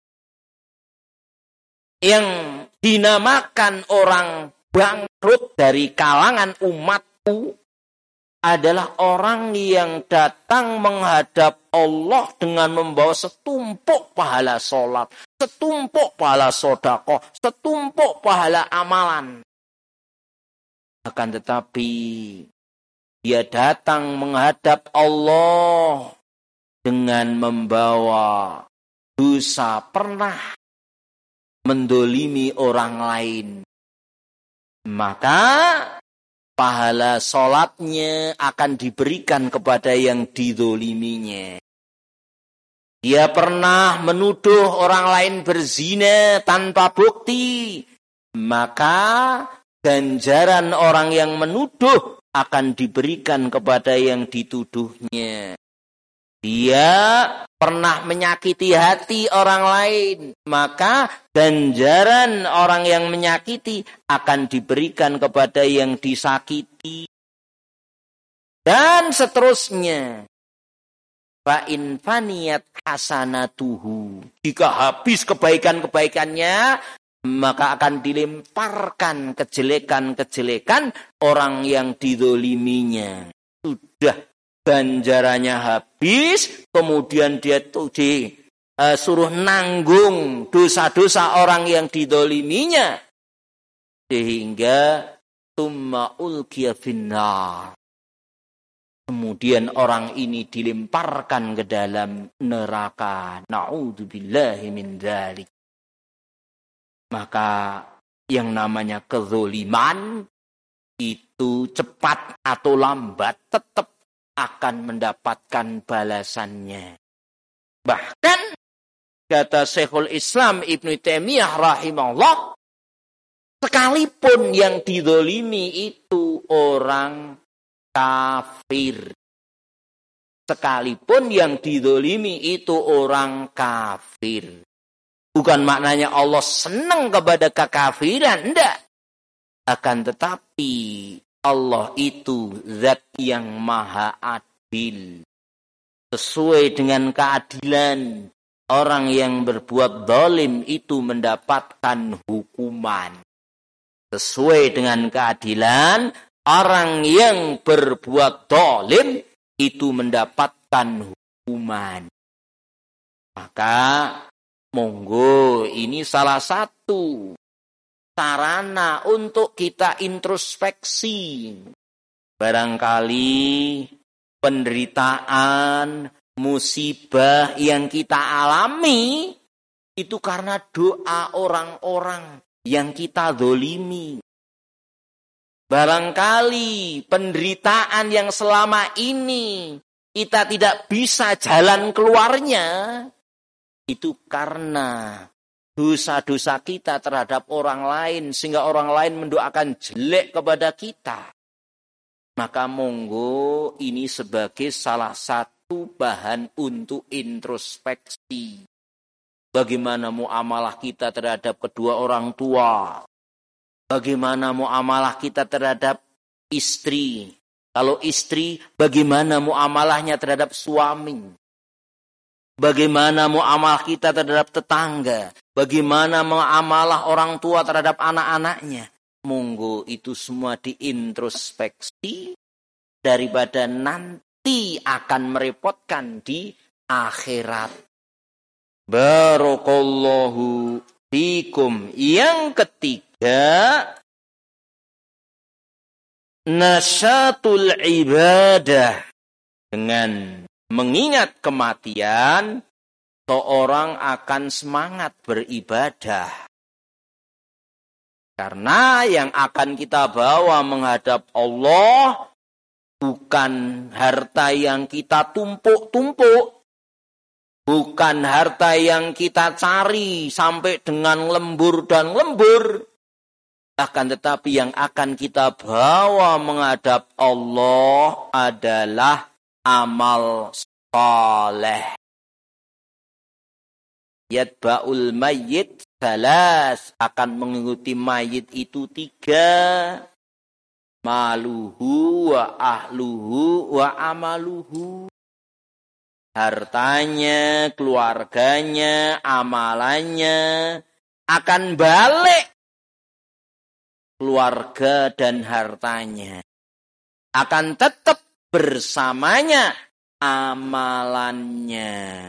Yang dinamakan orang bangkrut dari kalangan umatku adalah orang yang datang menghadap Allah dengan membawa setumpuk pahala sholat, setumpuk pahala sedekah, setumpuk pahala amalan. Akan tetapi dia datang menghadap Allah dengan membawa dosa, pernah mendolimi orang lain. Maka pahala sholatnya akan diberikan kepada yang didoliminya. Dia pernah menuduh orang lain berzina tanpa bukti. Maka ganjaran orang yang menuduh akan diberikan kepada yang dituduhnya. Dia pernah menyakiti hati orang lain, maka ganjaran orang yang menyakiti akan diberikan kepada yang disakiti. Dan seterusnya. Fa in faniyat hasanatuhu. Jika habis kebaikan-kebaikannya, maka akan dilemparkan kejelekan-kejelekan orang yang didoliminya. Sudah ganjarannya habis, kemudian dia tuh di uh, suruh nanggung dosa-dosa orang yang didoliminya, sehingga tumma ulqiya finnar. Kemudian orang ini dilemparkan ke dalam neraka. Na'udzubillahi min dzalik. Maka yang namanya kezoliman itu cepat atau lambat tetap akan mendapatkan balasannya. Bahkan kata Syekhul Islam Ibnu Taimiyah rahimahullah, sekalipun yang dizalimi itu orang kafir. Sekalipun yang dizalimi itu orang kafir. Bukan maknanya Allah senang kepada kekafiran, enggak. Akan tetapi Allah itu zat yang maha adil. Sesuai dengan keadilan, orang yang berbuat zalim itu mendapatkan hukuman. Sesuai dengan keadilan, orang yang berbuat zalim itu mendapatkan hukuman. Maka monggo ini salah satu sarana untuk kita introspeksi. Barangkali penderitaan, musibah yang kita alami itu karena doa orang-orang yang kita zolimi. Barangkali penderitaan yang selama ini kita tidak bisa jalan keluarnya, itu karena dosa-dosa kita terhadap orang lain, sehingga orang lain mendoakan jelek kepada kita. Maka monggo ini sebagai salah satu bahan untuk introspeksi. Bagaimana muamalah kita terhadap kedua orang tua? Bagaimana muamalah kita terhadap istri? Kalau istri, bagaimana muamalahnya terhadap suami? Bagaimana muamalah kita terhadap tetangga? Bagaimana muamalah orang tua terhadap anak-anaknya? Monggo itu semua diintrospeksi daripada nanti akan merepotkan di akhirat. Barakallahu fikum. Yang ketiga, nasyatul ibadah. Dengan mengingat kematian, seorang akan semangat beribadah. Karena yang akan kita bawa menghadap Allah bukan harta yang kita tumpuk-tumpuk. Bukan harta yang kita cari sampai dengan lembur dan lembur. Akan tetapi yang akan kita bawa menghadap Allah adalah amal saleh. Yatba'ul mayyit salas, akan mengikuti mayit itu tiga. Maluhu wa ahluhu wa amaluhu. Hartanya, keluarganya, amalannya akan balik. Keluarga dan hartanya akan tetap bersamanya amalannya.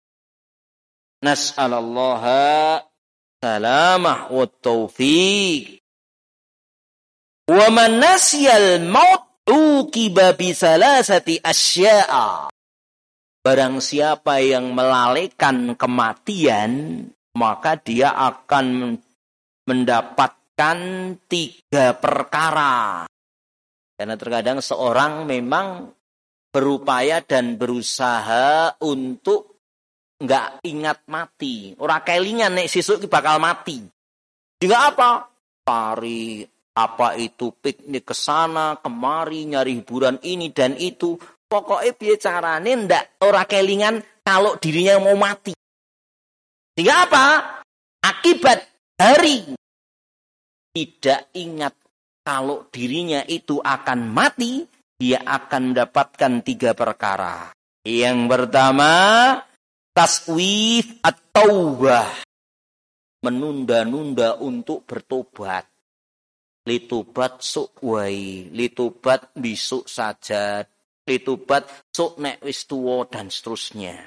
Nas'alallaha salamah wa taufiq. Wa man nasiyal maut uqiba bi salasati asya'a. Barang siapa yang melalaikan kematian, maka dia akan mendapatkan tiga perkara. Karena terkadang seorang memang berupaya dan berusaha untuk enggak ingat mati. Ora kelingan nek sesuk bakal mati. Juga apa? Cari apa itu piknik ke sana, kemari, nyari hiburan ini dan itu. Pokoknya piye carane ndak ora kelingan kalau dirinya mau mati. Sehingga apa? Akibat hari tidak ingat kalau dirinya itu akan mati, dia akan mendapatkan tiga perkara. Yang pertama, taswif at-taubah. Menunda-nunda untuk bertobat. Litobat sok wai, litobat besok saja. Litobat sok nek wis tuwa dan seterusnya.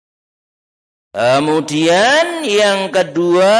Kemudian yang kedua,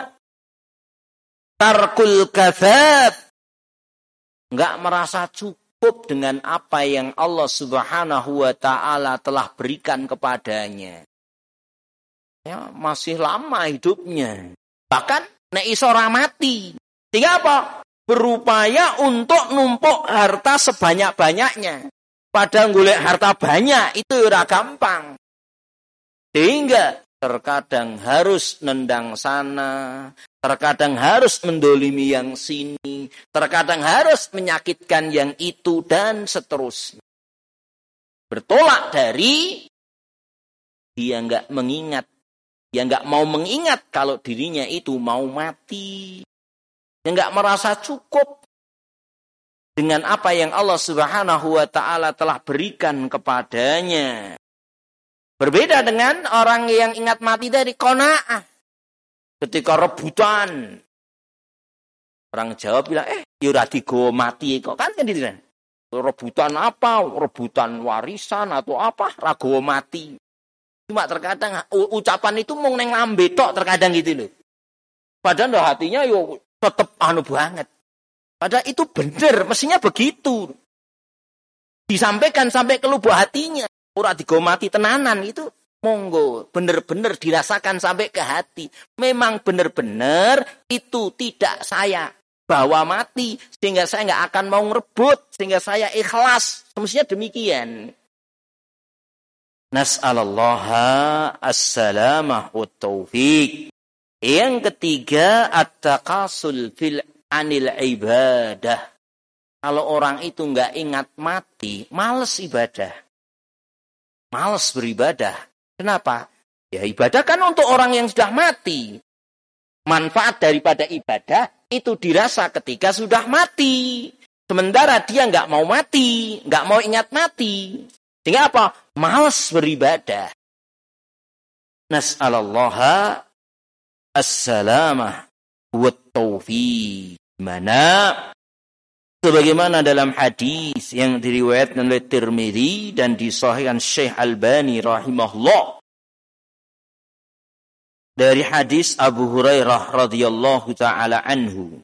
tarkul kadzab. Enggak merasa cukup dengan apa yang Allah Subhanahu wa taala telah berikan kepadanya. Ya, masih lama hidupnya. Bahkan nek iso ora mati. Sehingga apa? Berupaya untuk numpuk harta sebanyak-banyaknya. Padahal golek harta banyak itu ora gampang. Sehingga terkadang harus nendang sana, terkadang harus mendolimi yang sini, terkadang harus menyakitkan yang itu dan seterusnya. Bertolak dari dia enggak mengingat, dia enggak mau mengingat kalau dirinya itu mau mati. Dia enggak merasa cukup dengan apa yang Allah Subhanahu wa taala telah berikan kepadanya. Berbeda dengan orang yang ingat mati dari qanaah. Ketika rebutan. Orang Jawa bilang, eh, ya ora digawa mati kok. Kan kan gitu kan. Rebutan apa? Rebutan warisan atau apa? Ra gawa mati. Cuma terkadang ucapan itu mung neng lambe tok terkadang gitu loh. Padahal hatinya yo tetap anu banget. Padahal itu benar, mestinya begitu. Disampaikan sampai ke lubuk hatinya. Ora digomati tenanan itu. Monggo, benar-benar dirasakan sampai ke hati. Memang benar-benar itu tidak saya bawa mati. Sehingga saya nggak akan mau ngerebut. Sehingga saya ikhlas. Semestinya demikian. Nas'alallaha as-salamah wa taufiq. Yang ketiga, at-takasul fil anil ibadah. Kalau orang itu nggak ingat mati, males ibadah. Males beribadah. Kenapa? Ya ibadah kan untuk orang yang sudah mati. Manfaat daripada ibadah itu dirasa ketika sudah mati. Sementara dia nggak mau mati, nggak mau ingat mati. Sehingga apa? Males beribadah. Nas'alallaha as-salamah wa taufiq. Mana? Sebagaimana dalam hadis yang diriwayatkan oleh Tirmidzi dan disahihkan Syekh Albani rahimahullah. Dari hadis Abu Hurairah radhiyallahu taala anhu.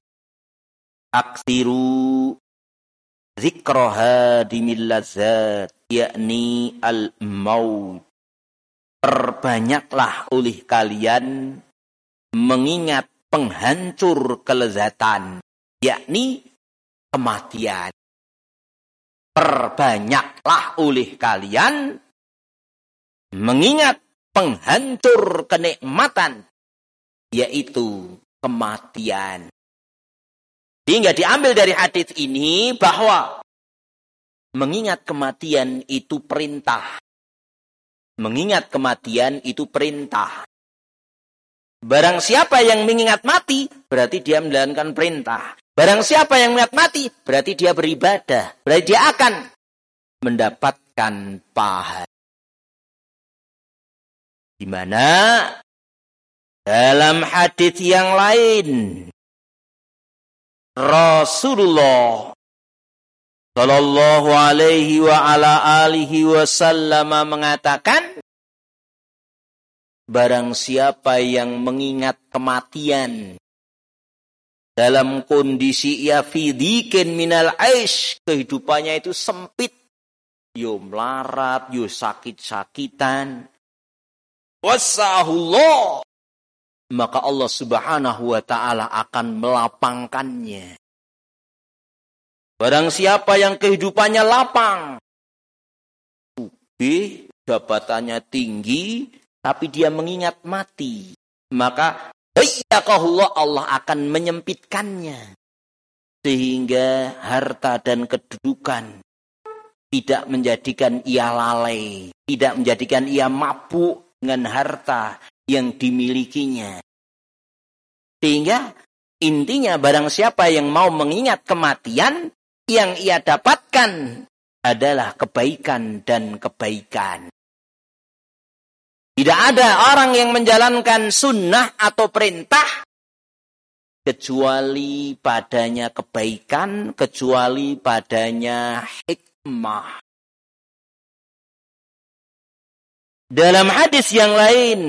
Aktsiru dzikra hadimil ladzat, yakni al-maut. Perbanyaklah oleh kalian mengingat penghancur kelezatan, yakni kematian. Perbanyaklah oleh kalian mengingat penghancur kenikmatan, yaitu kematian. Sehingga diambil dari hadis ini bahwa mengingat kematian itu perintah. Mengingat kematian itu perintah. Barang siapa yang mengingat mati, berarti dia menjalankan perintah. Barang siapa yang mengingat mati, berarti dia beribadah. Berarti dia akan mendapatkan pahala. Di mana dalam hadis yang lain, Rasulullah Sallallahu alaihi wa ala alihi wasallam mengatakan, barang siapa yang mengingat kematian dalam kondisi ia fidikin minal aish, kehidupannya itu sempit, yo melarat, yo sakit-sakitan, wasahullah, maka Allah subhanahu wa ta'ala akan melapangkannya. Barang siapa yang kehidupannya lapang, sugih, jabatannya tinggi, tapi dia mengingat mati, maka Allah Allah akan menyempitkannya. Sehingga harta dan kedudukan tidak menjadikan ia lalai, tidak menjadikan ia mabuk dengan harta yang dimilikinya. Sehingga intinya barang siapa yang mau mengingat kematian, yang ia dapatkan adalah kebaikan dan kebaikan. Tidak ada orang yang menjalankan sunnah atau perintah kecuali padanya kebaikan, kecuali padanya hikmah. Dalam hadis yang lain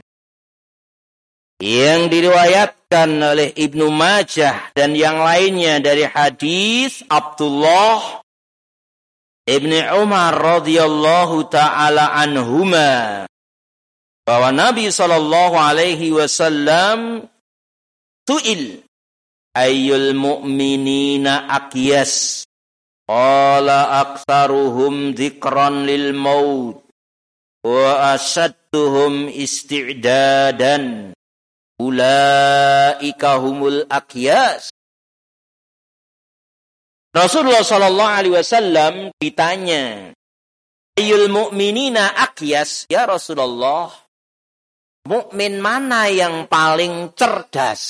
yang diriwayatkan oleh Ibnu Majah dan yang lainnya dari hadis Abdullah Ibni Umar radhiyallahu taala anhuma, bahwa Nabi sallallahu alaihi wasallam su'il ayyul mu'minina aqyas, qala aktsaruhum dzikran lil maut wa asadduhum isti'dadan ulaika humul aqyas. Rasulullah sallallahu alaihi wasallam ditanya, ayyul mu'minina aqyas, ya Rasulullah, mukmin mana yang paling cerdas?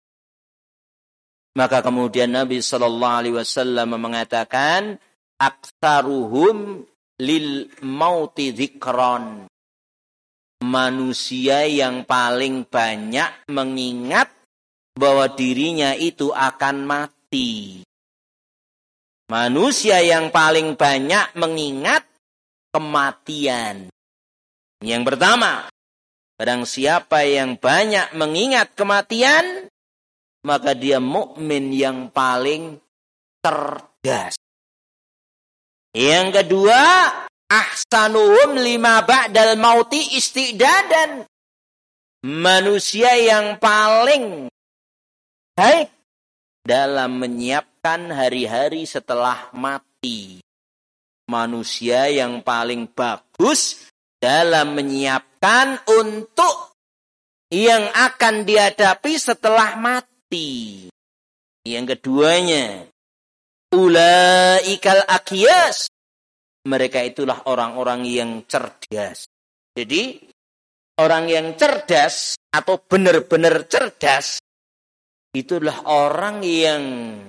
Maka kemudian Nabi sallallahu alaihi wasallam mengatakan, aktsaruhum lil mauti dzikran. Manusia yang paling banyak mengingat bahwa dirinya itu akan mati. Manusia yang paling banyak mengingat kematian. Yang pertama, barang siapa yang banyak mengingat kematian, maka dia mukmin yang paling cerdas. Yang kedua, ahsanuhum lima ba'dal mauti istidadan. Manusia yang paling baik dalam menyiapkan hari-hari setelah mati. Manusia yang paling bagus dalam menyiapkan untuk yang akan dihadapi setelah mati. Yang keduanya, ulaikal aqyas. Mereka itulah orang-orang yang cerdas. Jadi, orang yang cerdas atau benar-benar cerdas, itulah orang yang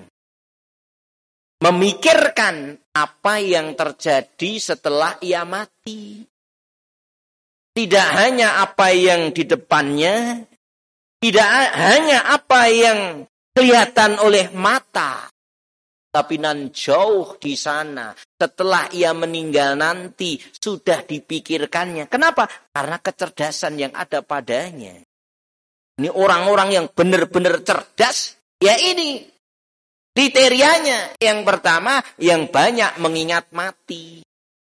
memikirkan apa yang terjadi setelah ia mati. Tidak hanya apa yang di depannya, tidak hanya apa yang kelihatan oleh mata, tapi nan jauh di sana, setelah ia meninggal nanti, sudah dipikirkannya. Kenapa? Karena kecerdasan yang ada padanya. Ini orang-orang yang benar-benar cerdas, ya ini kriterianya. Yang pertama, yang banyak mengingat mati.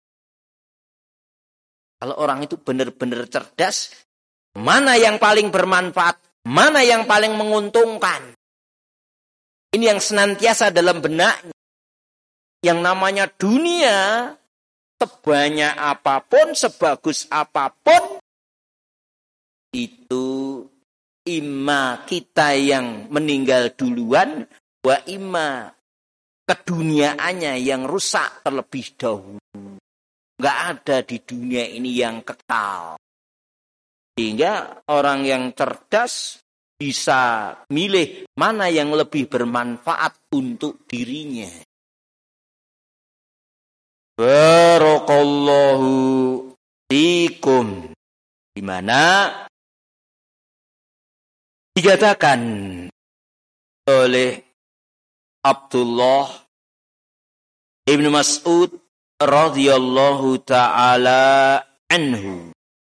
Kalau orang itu benar-benar cerdas, mana yang paling bermanfaat, mana yang paling menguntungkan. Ini yang senantiasa dalam benaknya. Yang namanya dunia, sebanyak apapun, sebagus apapun, itu imma kita yang meninggal duluan, wa imma keduniaannya yang rusak terlebih dahulu. Enggak ada di dunia ini yang kekal. Sehingga orang yang cerdas bisa milih mana yang lebih bermanfaat untuk dirinya. Barakallahu fikum. Di mana dikatakan oleh Abdullah Ibnu Mas'ud radhiyallahu ta'ala anhu,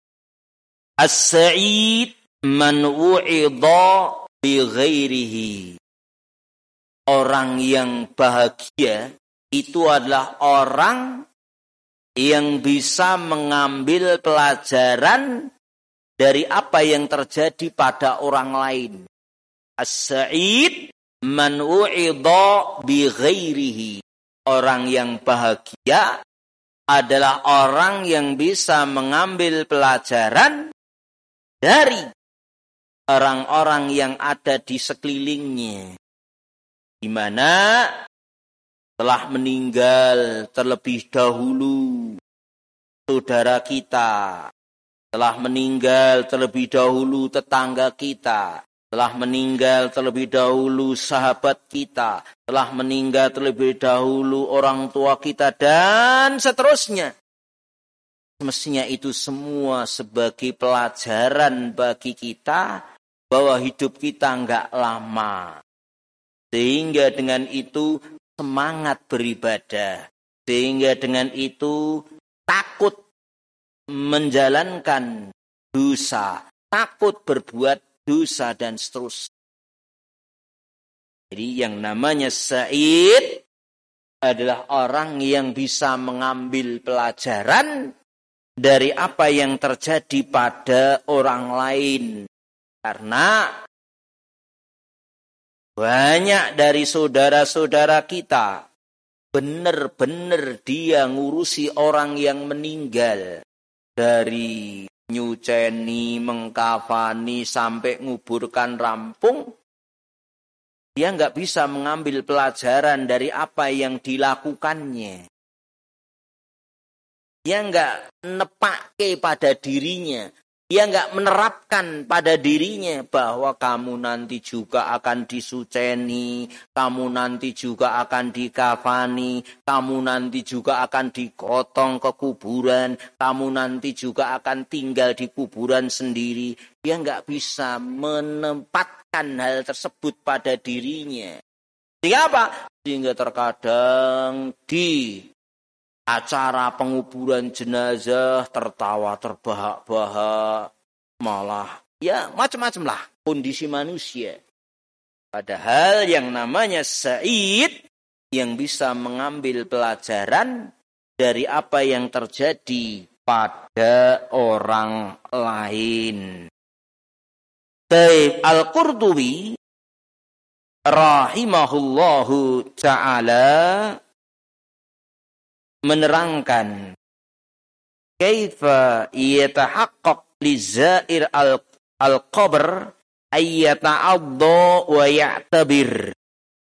as-sa'id man wu'idha bi ghairihi. Orang yang bahagia itu adalah orang yang bisa mengambil pelajaran dari apa yang terjadi pada orang lain. As-sa'id man wu'idha bi ghairihi. Orang yang bahagia adalah orang yang bisa mengambil pelajaran dari orang-orang yang ada di sekelilingnya. Di mana telah meninggal terlebih dahulu saudara kita, telah meninggal terlebih dahulu tetangga kita, telah meninggal terlebih dahulu sahabat kita, telah meninggal terlebih dahulu orang tua kita, dan seterusnya. Mestinya itu semua sebagai pelajaran bagi kita bahwa hidup kita enggak lama. Sehingga dengan itu semangat beribadah. Sehingga dengan itu takut menjalankan dosa, takut berbuat dosa dan seterusnya. Jadi yang namanya sa'id adalah orang yang bisa mengambil pelajaran dari apa yang terjadi pada orang lain. Karena banyak dari saudara-saudara kita benar-benar dia ngurusi orang yang meninggal. Dari nyuceni, mengkafani, sampai nguburkan rampung, dia nggak bisa mengambil pelajaran dari apa yang dilakukannya. Dia nggak nepake pada dirinya, dia nggak menerapkan pada dirinya bahwa kamu nanti juga akan disuceni, kamu nanti juga akan dikafani, kamu nanti juga akan digotong ke kuburan, kamu nanti juga akan tinggal di kuburan sendiri. Dia nggak bisa menempatkan hal tersebut pada dirinya. Sehingga apa? Sehingga terkadang di acara penguburan jenazah tertawa terbahak-bahak, malah ya macam-macam lah kondisi manusia. Padahal yang namanya Sa'id yang bisa mengambil pelajaran dari apa yang terjadi pada orang lain. Taib Al-Qurtubi rahimahullahu ta'ala menerangkan kaifa yatahaqqaq li zair al-qabr ayyata'adda wa ya'tabir.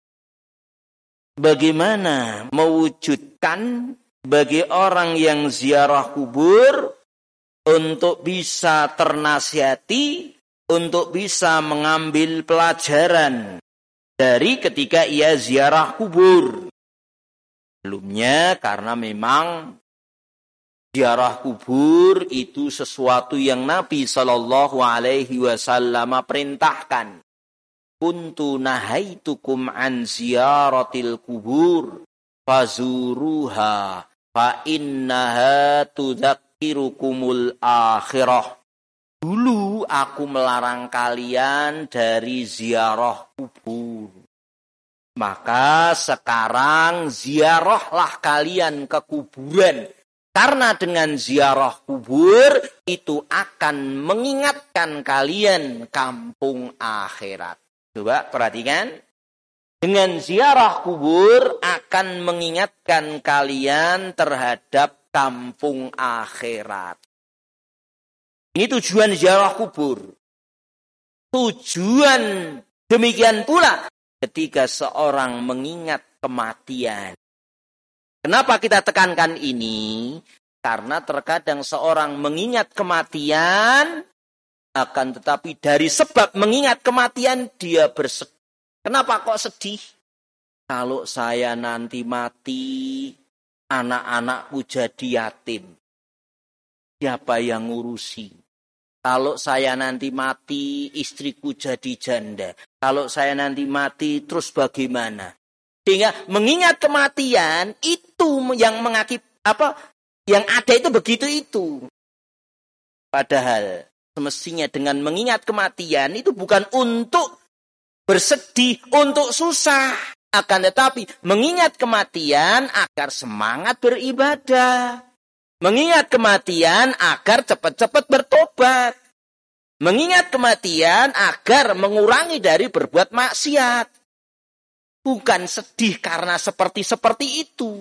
Bagaimana mewujudkan bagi orang yang ziarah kubur untuk bisa ternasihati, untuk bisa mengambil pelajaran dari ketika ia ziarah kubur. Sebelumnya karena memang ziarah kubur itu sesuatu yang Nabi Shallallahu Alaihi Wasallam perintahkan. Kuntu nahaitukum an ziyaratil kubur fazuruha fa innaha tudzakirukumul akhirah. Dulu aku melarang kalian dari ziarah kubur. Maka sekarang ziarahlah kalian ke kuburan. Karena dengan ziarah kubur itu akan mengingatkan kalian kampung akhirat. Coba perhatikan. Dengan ziarah kubur akan mengingatkan kalian terhadap kampung akhirat. Ini tujuan ziarah kubur. Tujuan demikian pula ketika seorang mengingat kematian. Kenapa kita tekankan ini? Karena terkadang seorang mengingat kematian, akan tetapi dari sebab mengingat kematian dia bersedih. Kenapa kok sedih? Kalau saya nanti mati, anak-anakku jadi yatim. Siapa yang ngurusi? Kalau saya nanti mati, istriku jadi janda. Kalau saya nanti mati, terus bagaimana? Sehingga mengingat kematian itu yang mengakib apa yang ada itu begitu itu. Padahal semestinya dengan mengingat kematian itu bukan untuk bersedih, untuk susah, akan tetapi mengingat kematian agar semangat beribadah. Mengingat kematian agar cepat-cepat bertobat. Mengingat kematian agar mengurangi dari berbuat maksiat. Bukan sedih karena seperti-seperti itu.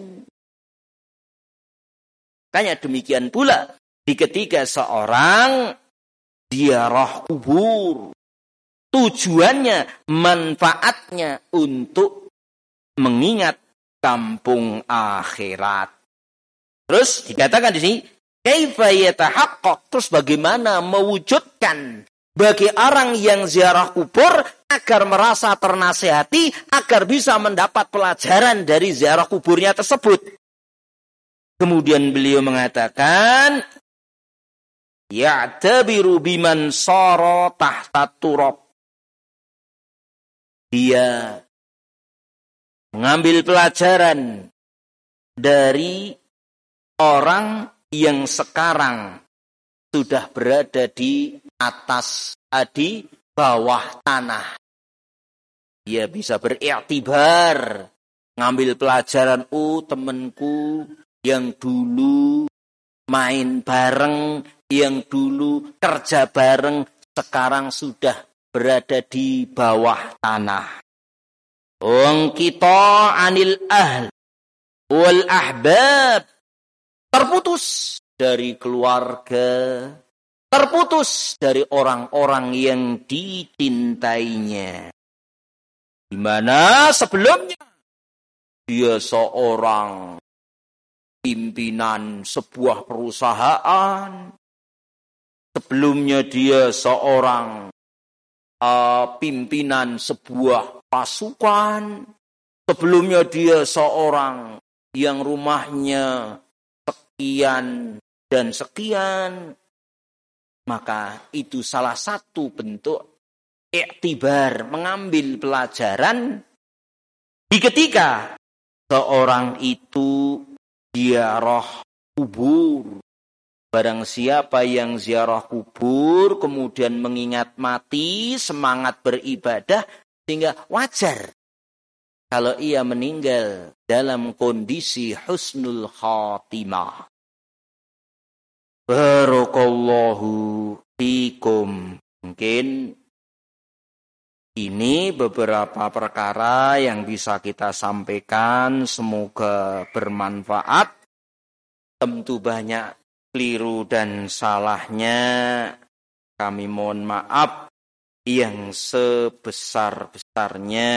Makanya demikian pula di ketika seorang ziarah kubur. Tujuannya, manfaatnya untuk mengingat kampung akhirat. Terus dikatakan di sini, kaifa yatahaqqaq, terus bagaimana mewujudkan bagi orang yang ziarah kubur agar merasa ternasihati, agar bisa mendapat pelajaran dari ziarah kuburnya tersebut. Kemudian beliau mengatakan, ya'tabiru biman sara tahta turab. Dia mengambil pelajaran dari orang yang sekarang sudah berada di atas, di bawah tanah. Dia bisa beriktibar, ngambil pelajaran, oh temanku yang dulu main bareng, yang dulu kerja bareng, sekarang sudah berada di bawah tanah. Wong kita anil ahl wal ahbab, terputus dari keluarga, terputus dari orang-orang yang dicintainya. Di mana sebelumnya dia seorang pimpinan sebuah perusahaan. Sebelumnya dia seorang uh, pimpinan sebuah pasukan. Sebelumnya dia seorang yang rumahnya sekian dan sekian. Maka itu salah satu bentuk iktibar, mengambil pelajaran di ketika seorang itu ziarah kubur. Barang siapa yang ziarah kubur kemudian mengingat mati, semangat beribadah, Sehingga wajar kalau ia meninggal dalam kondisi husnul khatimah. Barakallahu fikum. Mungkin ini beberapa perkara yang bisa kita sampaikan. Semoga bermanfaat. Tentu banyak keliru dan salahnya. Kami mohon maaf yang sebesar-besarnya.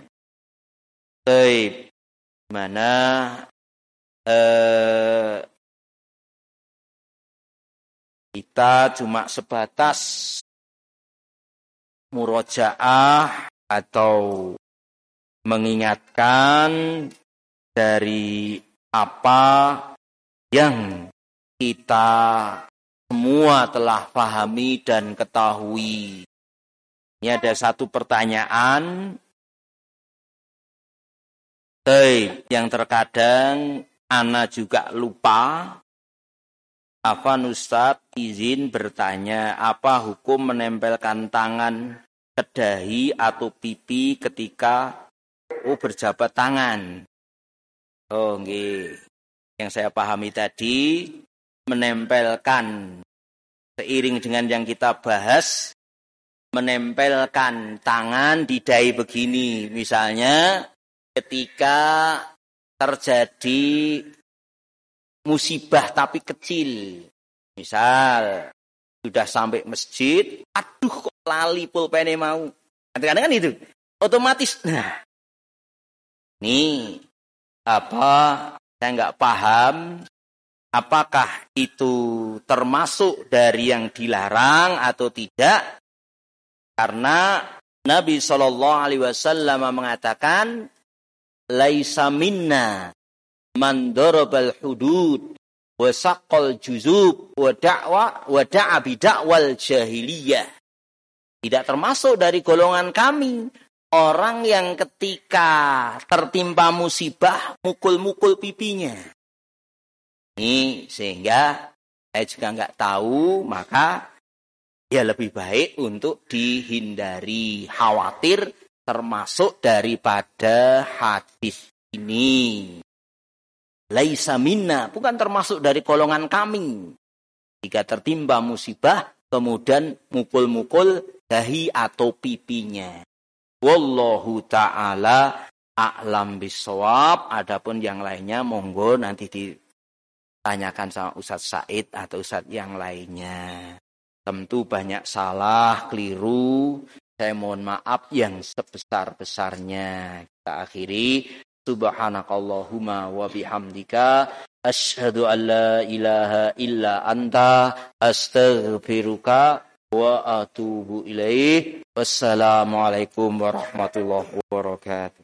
Baik, mana eh, kita cuma sebatas murojaah atau mengingatkan dari apa yang kita semua telah pahami dan ketahui. Ini ada satu pertanyaan yang terkadang ana juga lupa. Afwan Ustaz, izin bertanya, apa hukum menempelkan tangan ke dahi atau pipi ketika oh berjabat tangan? Oh, nggih. Yang saya pahami tadi, menempelkan seiring dengan yang kita bahas, menempelkan tangan di dahi begini. Misalnya ketika terjadi musibah tapi kecil. Misal sudah sampai masjid, aduh kok lali pulpene mau. Kadang-kadang kan itu otomatis. Nah, ini apa? Saya nggak paham. Apakah itu termasuk dari yang dilarang atau tidak? Karena Nabi Shallallahu Alaihi Wasallam mengatakan, laisa minna man darabal hudud wa saqqal juzub wa da'wa wa da'a bidakwal jahiliyah. Tidak termasuk dari golongan kami orang yang ketika tertimpa musibah mukul-mukul pipinya. Ini sehingga saya juga enggak tahu, maka ya lebih baik untuk dihindari, khawatir termasuk daripada hadis ini. Laisa minna, bukan termasuk dari golongan kami. Jika tertimpa musibah, kemudian mukul-mukul dahi atau pipinya. Wallahu ta'ala a'lam bissawab. Adapun yang lainnya, monggo nanti ditanyakan sama Ustaz Said atau Ustaz yang lainnya. Tentu banyak salah, keliru. Saya mohon maaf yang sebesar-besarnya. Kita akhiri. Subhanakallahumma wa bihamdika asyhadu an la ilaha illa anta astaghfiruka wa atubu ilaih. Wassalamualaikum warahmatullahi wabarakatuh.